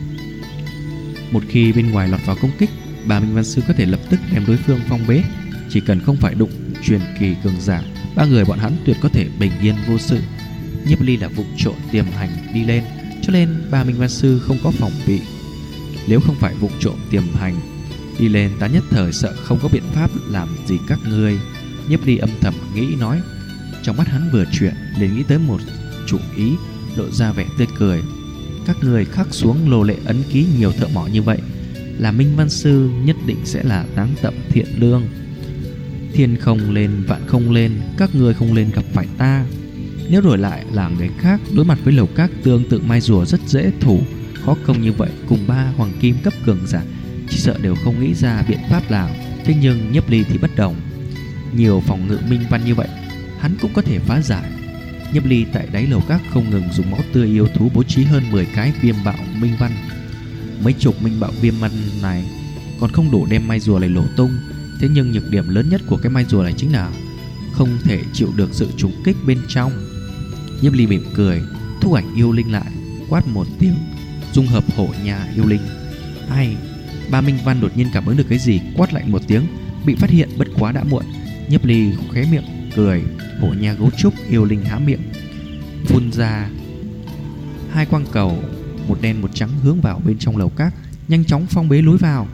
Một khi bên ngoài lọt vào công kích, 3 Minh Văn Sư có thể lập tức đem đối phương phong bế. Chỉ cần không phải đụng truyền kỳ cường giả, 3 người bọn hắn tuyệt có thể bình yên vô sự. Nhiếp Ly là vụng trộn tiềm hành đi lên, cho nên 3 Minh Văn Sư không có phòng bị. Nếu không phải vụng trộm tiềm hành đi lên, ta nhất thời sợ không có biện pháp làm gì các ngươi. Nhiếp Ly âm thầm nghĩ nói. Trong mắt hắn vừa chuyển liền nghĩ tới một chủ ý, lộ ra vẻ tươi cười. Các người khắc xuống lô lệ ấn ký nhiều thợ mỏ như vậy, là Minh Văn Sư nhất định sẽ là đáng tận thiện lương. Thiên không lên vạn không lên, các người không lên gặp phải ta. Nếu đổi lại là người khác, đối mặt với lầu các tương tự mai rùa rất dễ thủ, khó công như vậy cùng 3 hoàng kim cấp cường giả, chỉ sợ đều không nghĩ ra biện pháp nào. Thế nhưng Nhiếp Ly thì bất đồng, nhiều phòng ngự minh văn như vậy hắn cũng có thể phá giải. Nhiếp Ly tại đáy lầu các không ngừng dùng máu tươi yêu thú bố trí hơn 10 cái viêm bạo minh văn. Mấy chục minh bạo viêm văn này còn không đủ đem mai rùa này nổ tung. Thế nhưng nhược điểm lớn nhất của cái mai rùa này chính là không thể chịu được sự trùng kích bên trong. Nhiếp Ly mỉm cười, thu ảnh yêu linh lại, quát một tiếng, dung hợp hổ nhà yêu linh. Ai? 3 minh văn đột nhiên cảm ứng được cái gì, quát lạnh một tiếng, bị phát hiện bất quá đã muộn. Nhiếp Ly khóe miệng cười, hổ nhà gấu trúc yêu linh há miệng phun ra 2 quang cầu, một đen một trắng hướng vào bên trong lầu các, nhanh chóng phong bế lối vào.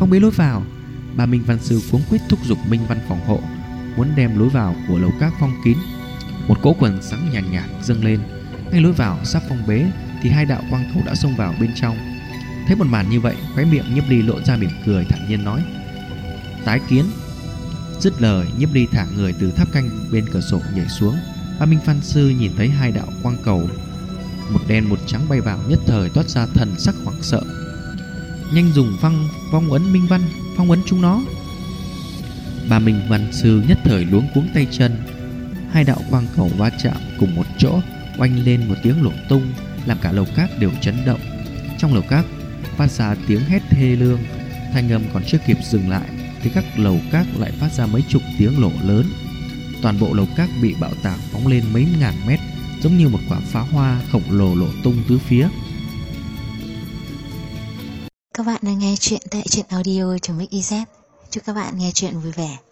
3 Minh Văn Sư cuống quýt thúc giục minh văn phòng hộ, muốn đem lối vào của lầu các phong kín. Một cỗ quần sáng nhàn nhạt dâng lên, ngay lối vào sắp phong bế thì 2 đạo quang cầu đã xông vào bên trong. Thấy một màn như vậy, khóe miệng Nhiếp Ly lộ ra mỉm cười thản nhiên nói: tái kiến. Dứt lời, Nhiếp Ly thả người từ tháp canh bên cửa sổ nhảy xuống. 3 Minh Văn Sư nhìn thấy 2 đạo quang cầu, một đen một trắng bay vào, nhất thời toát ra thần sắc hoảng sợ. Nhanh dùng phong ấn minh văn phong ấn chúng nó. 3 Minh Văn Sư nhất thời luống cuống tay chân. 2 đạo quang cầu va chạm cùng một chỗ, oanh lên một tiếng nổ tung, làm cả lầu các đều chấn động. Trong lầu các phát ra tiếng hét thê lương, thanh âm còn chưa kịp dừng lại thì các lầu các lại phát ra mấy chục tiếng nổ lớn. Toàn bộ lầu các bị bạo tạc phóng lên mấy ngàn mét, giống như một quả pháo hoa khổng lồ nổ tung tứ phía. Các bạn đang nghe chuyện tại truyện audio.mix.iz. Chúc các bạn nghe chuyện vui vẻ.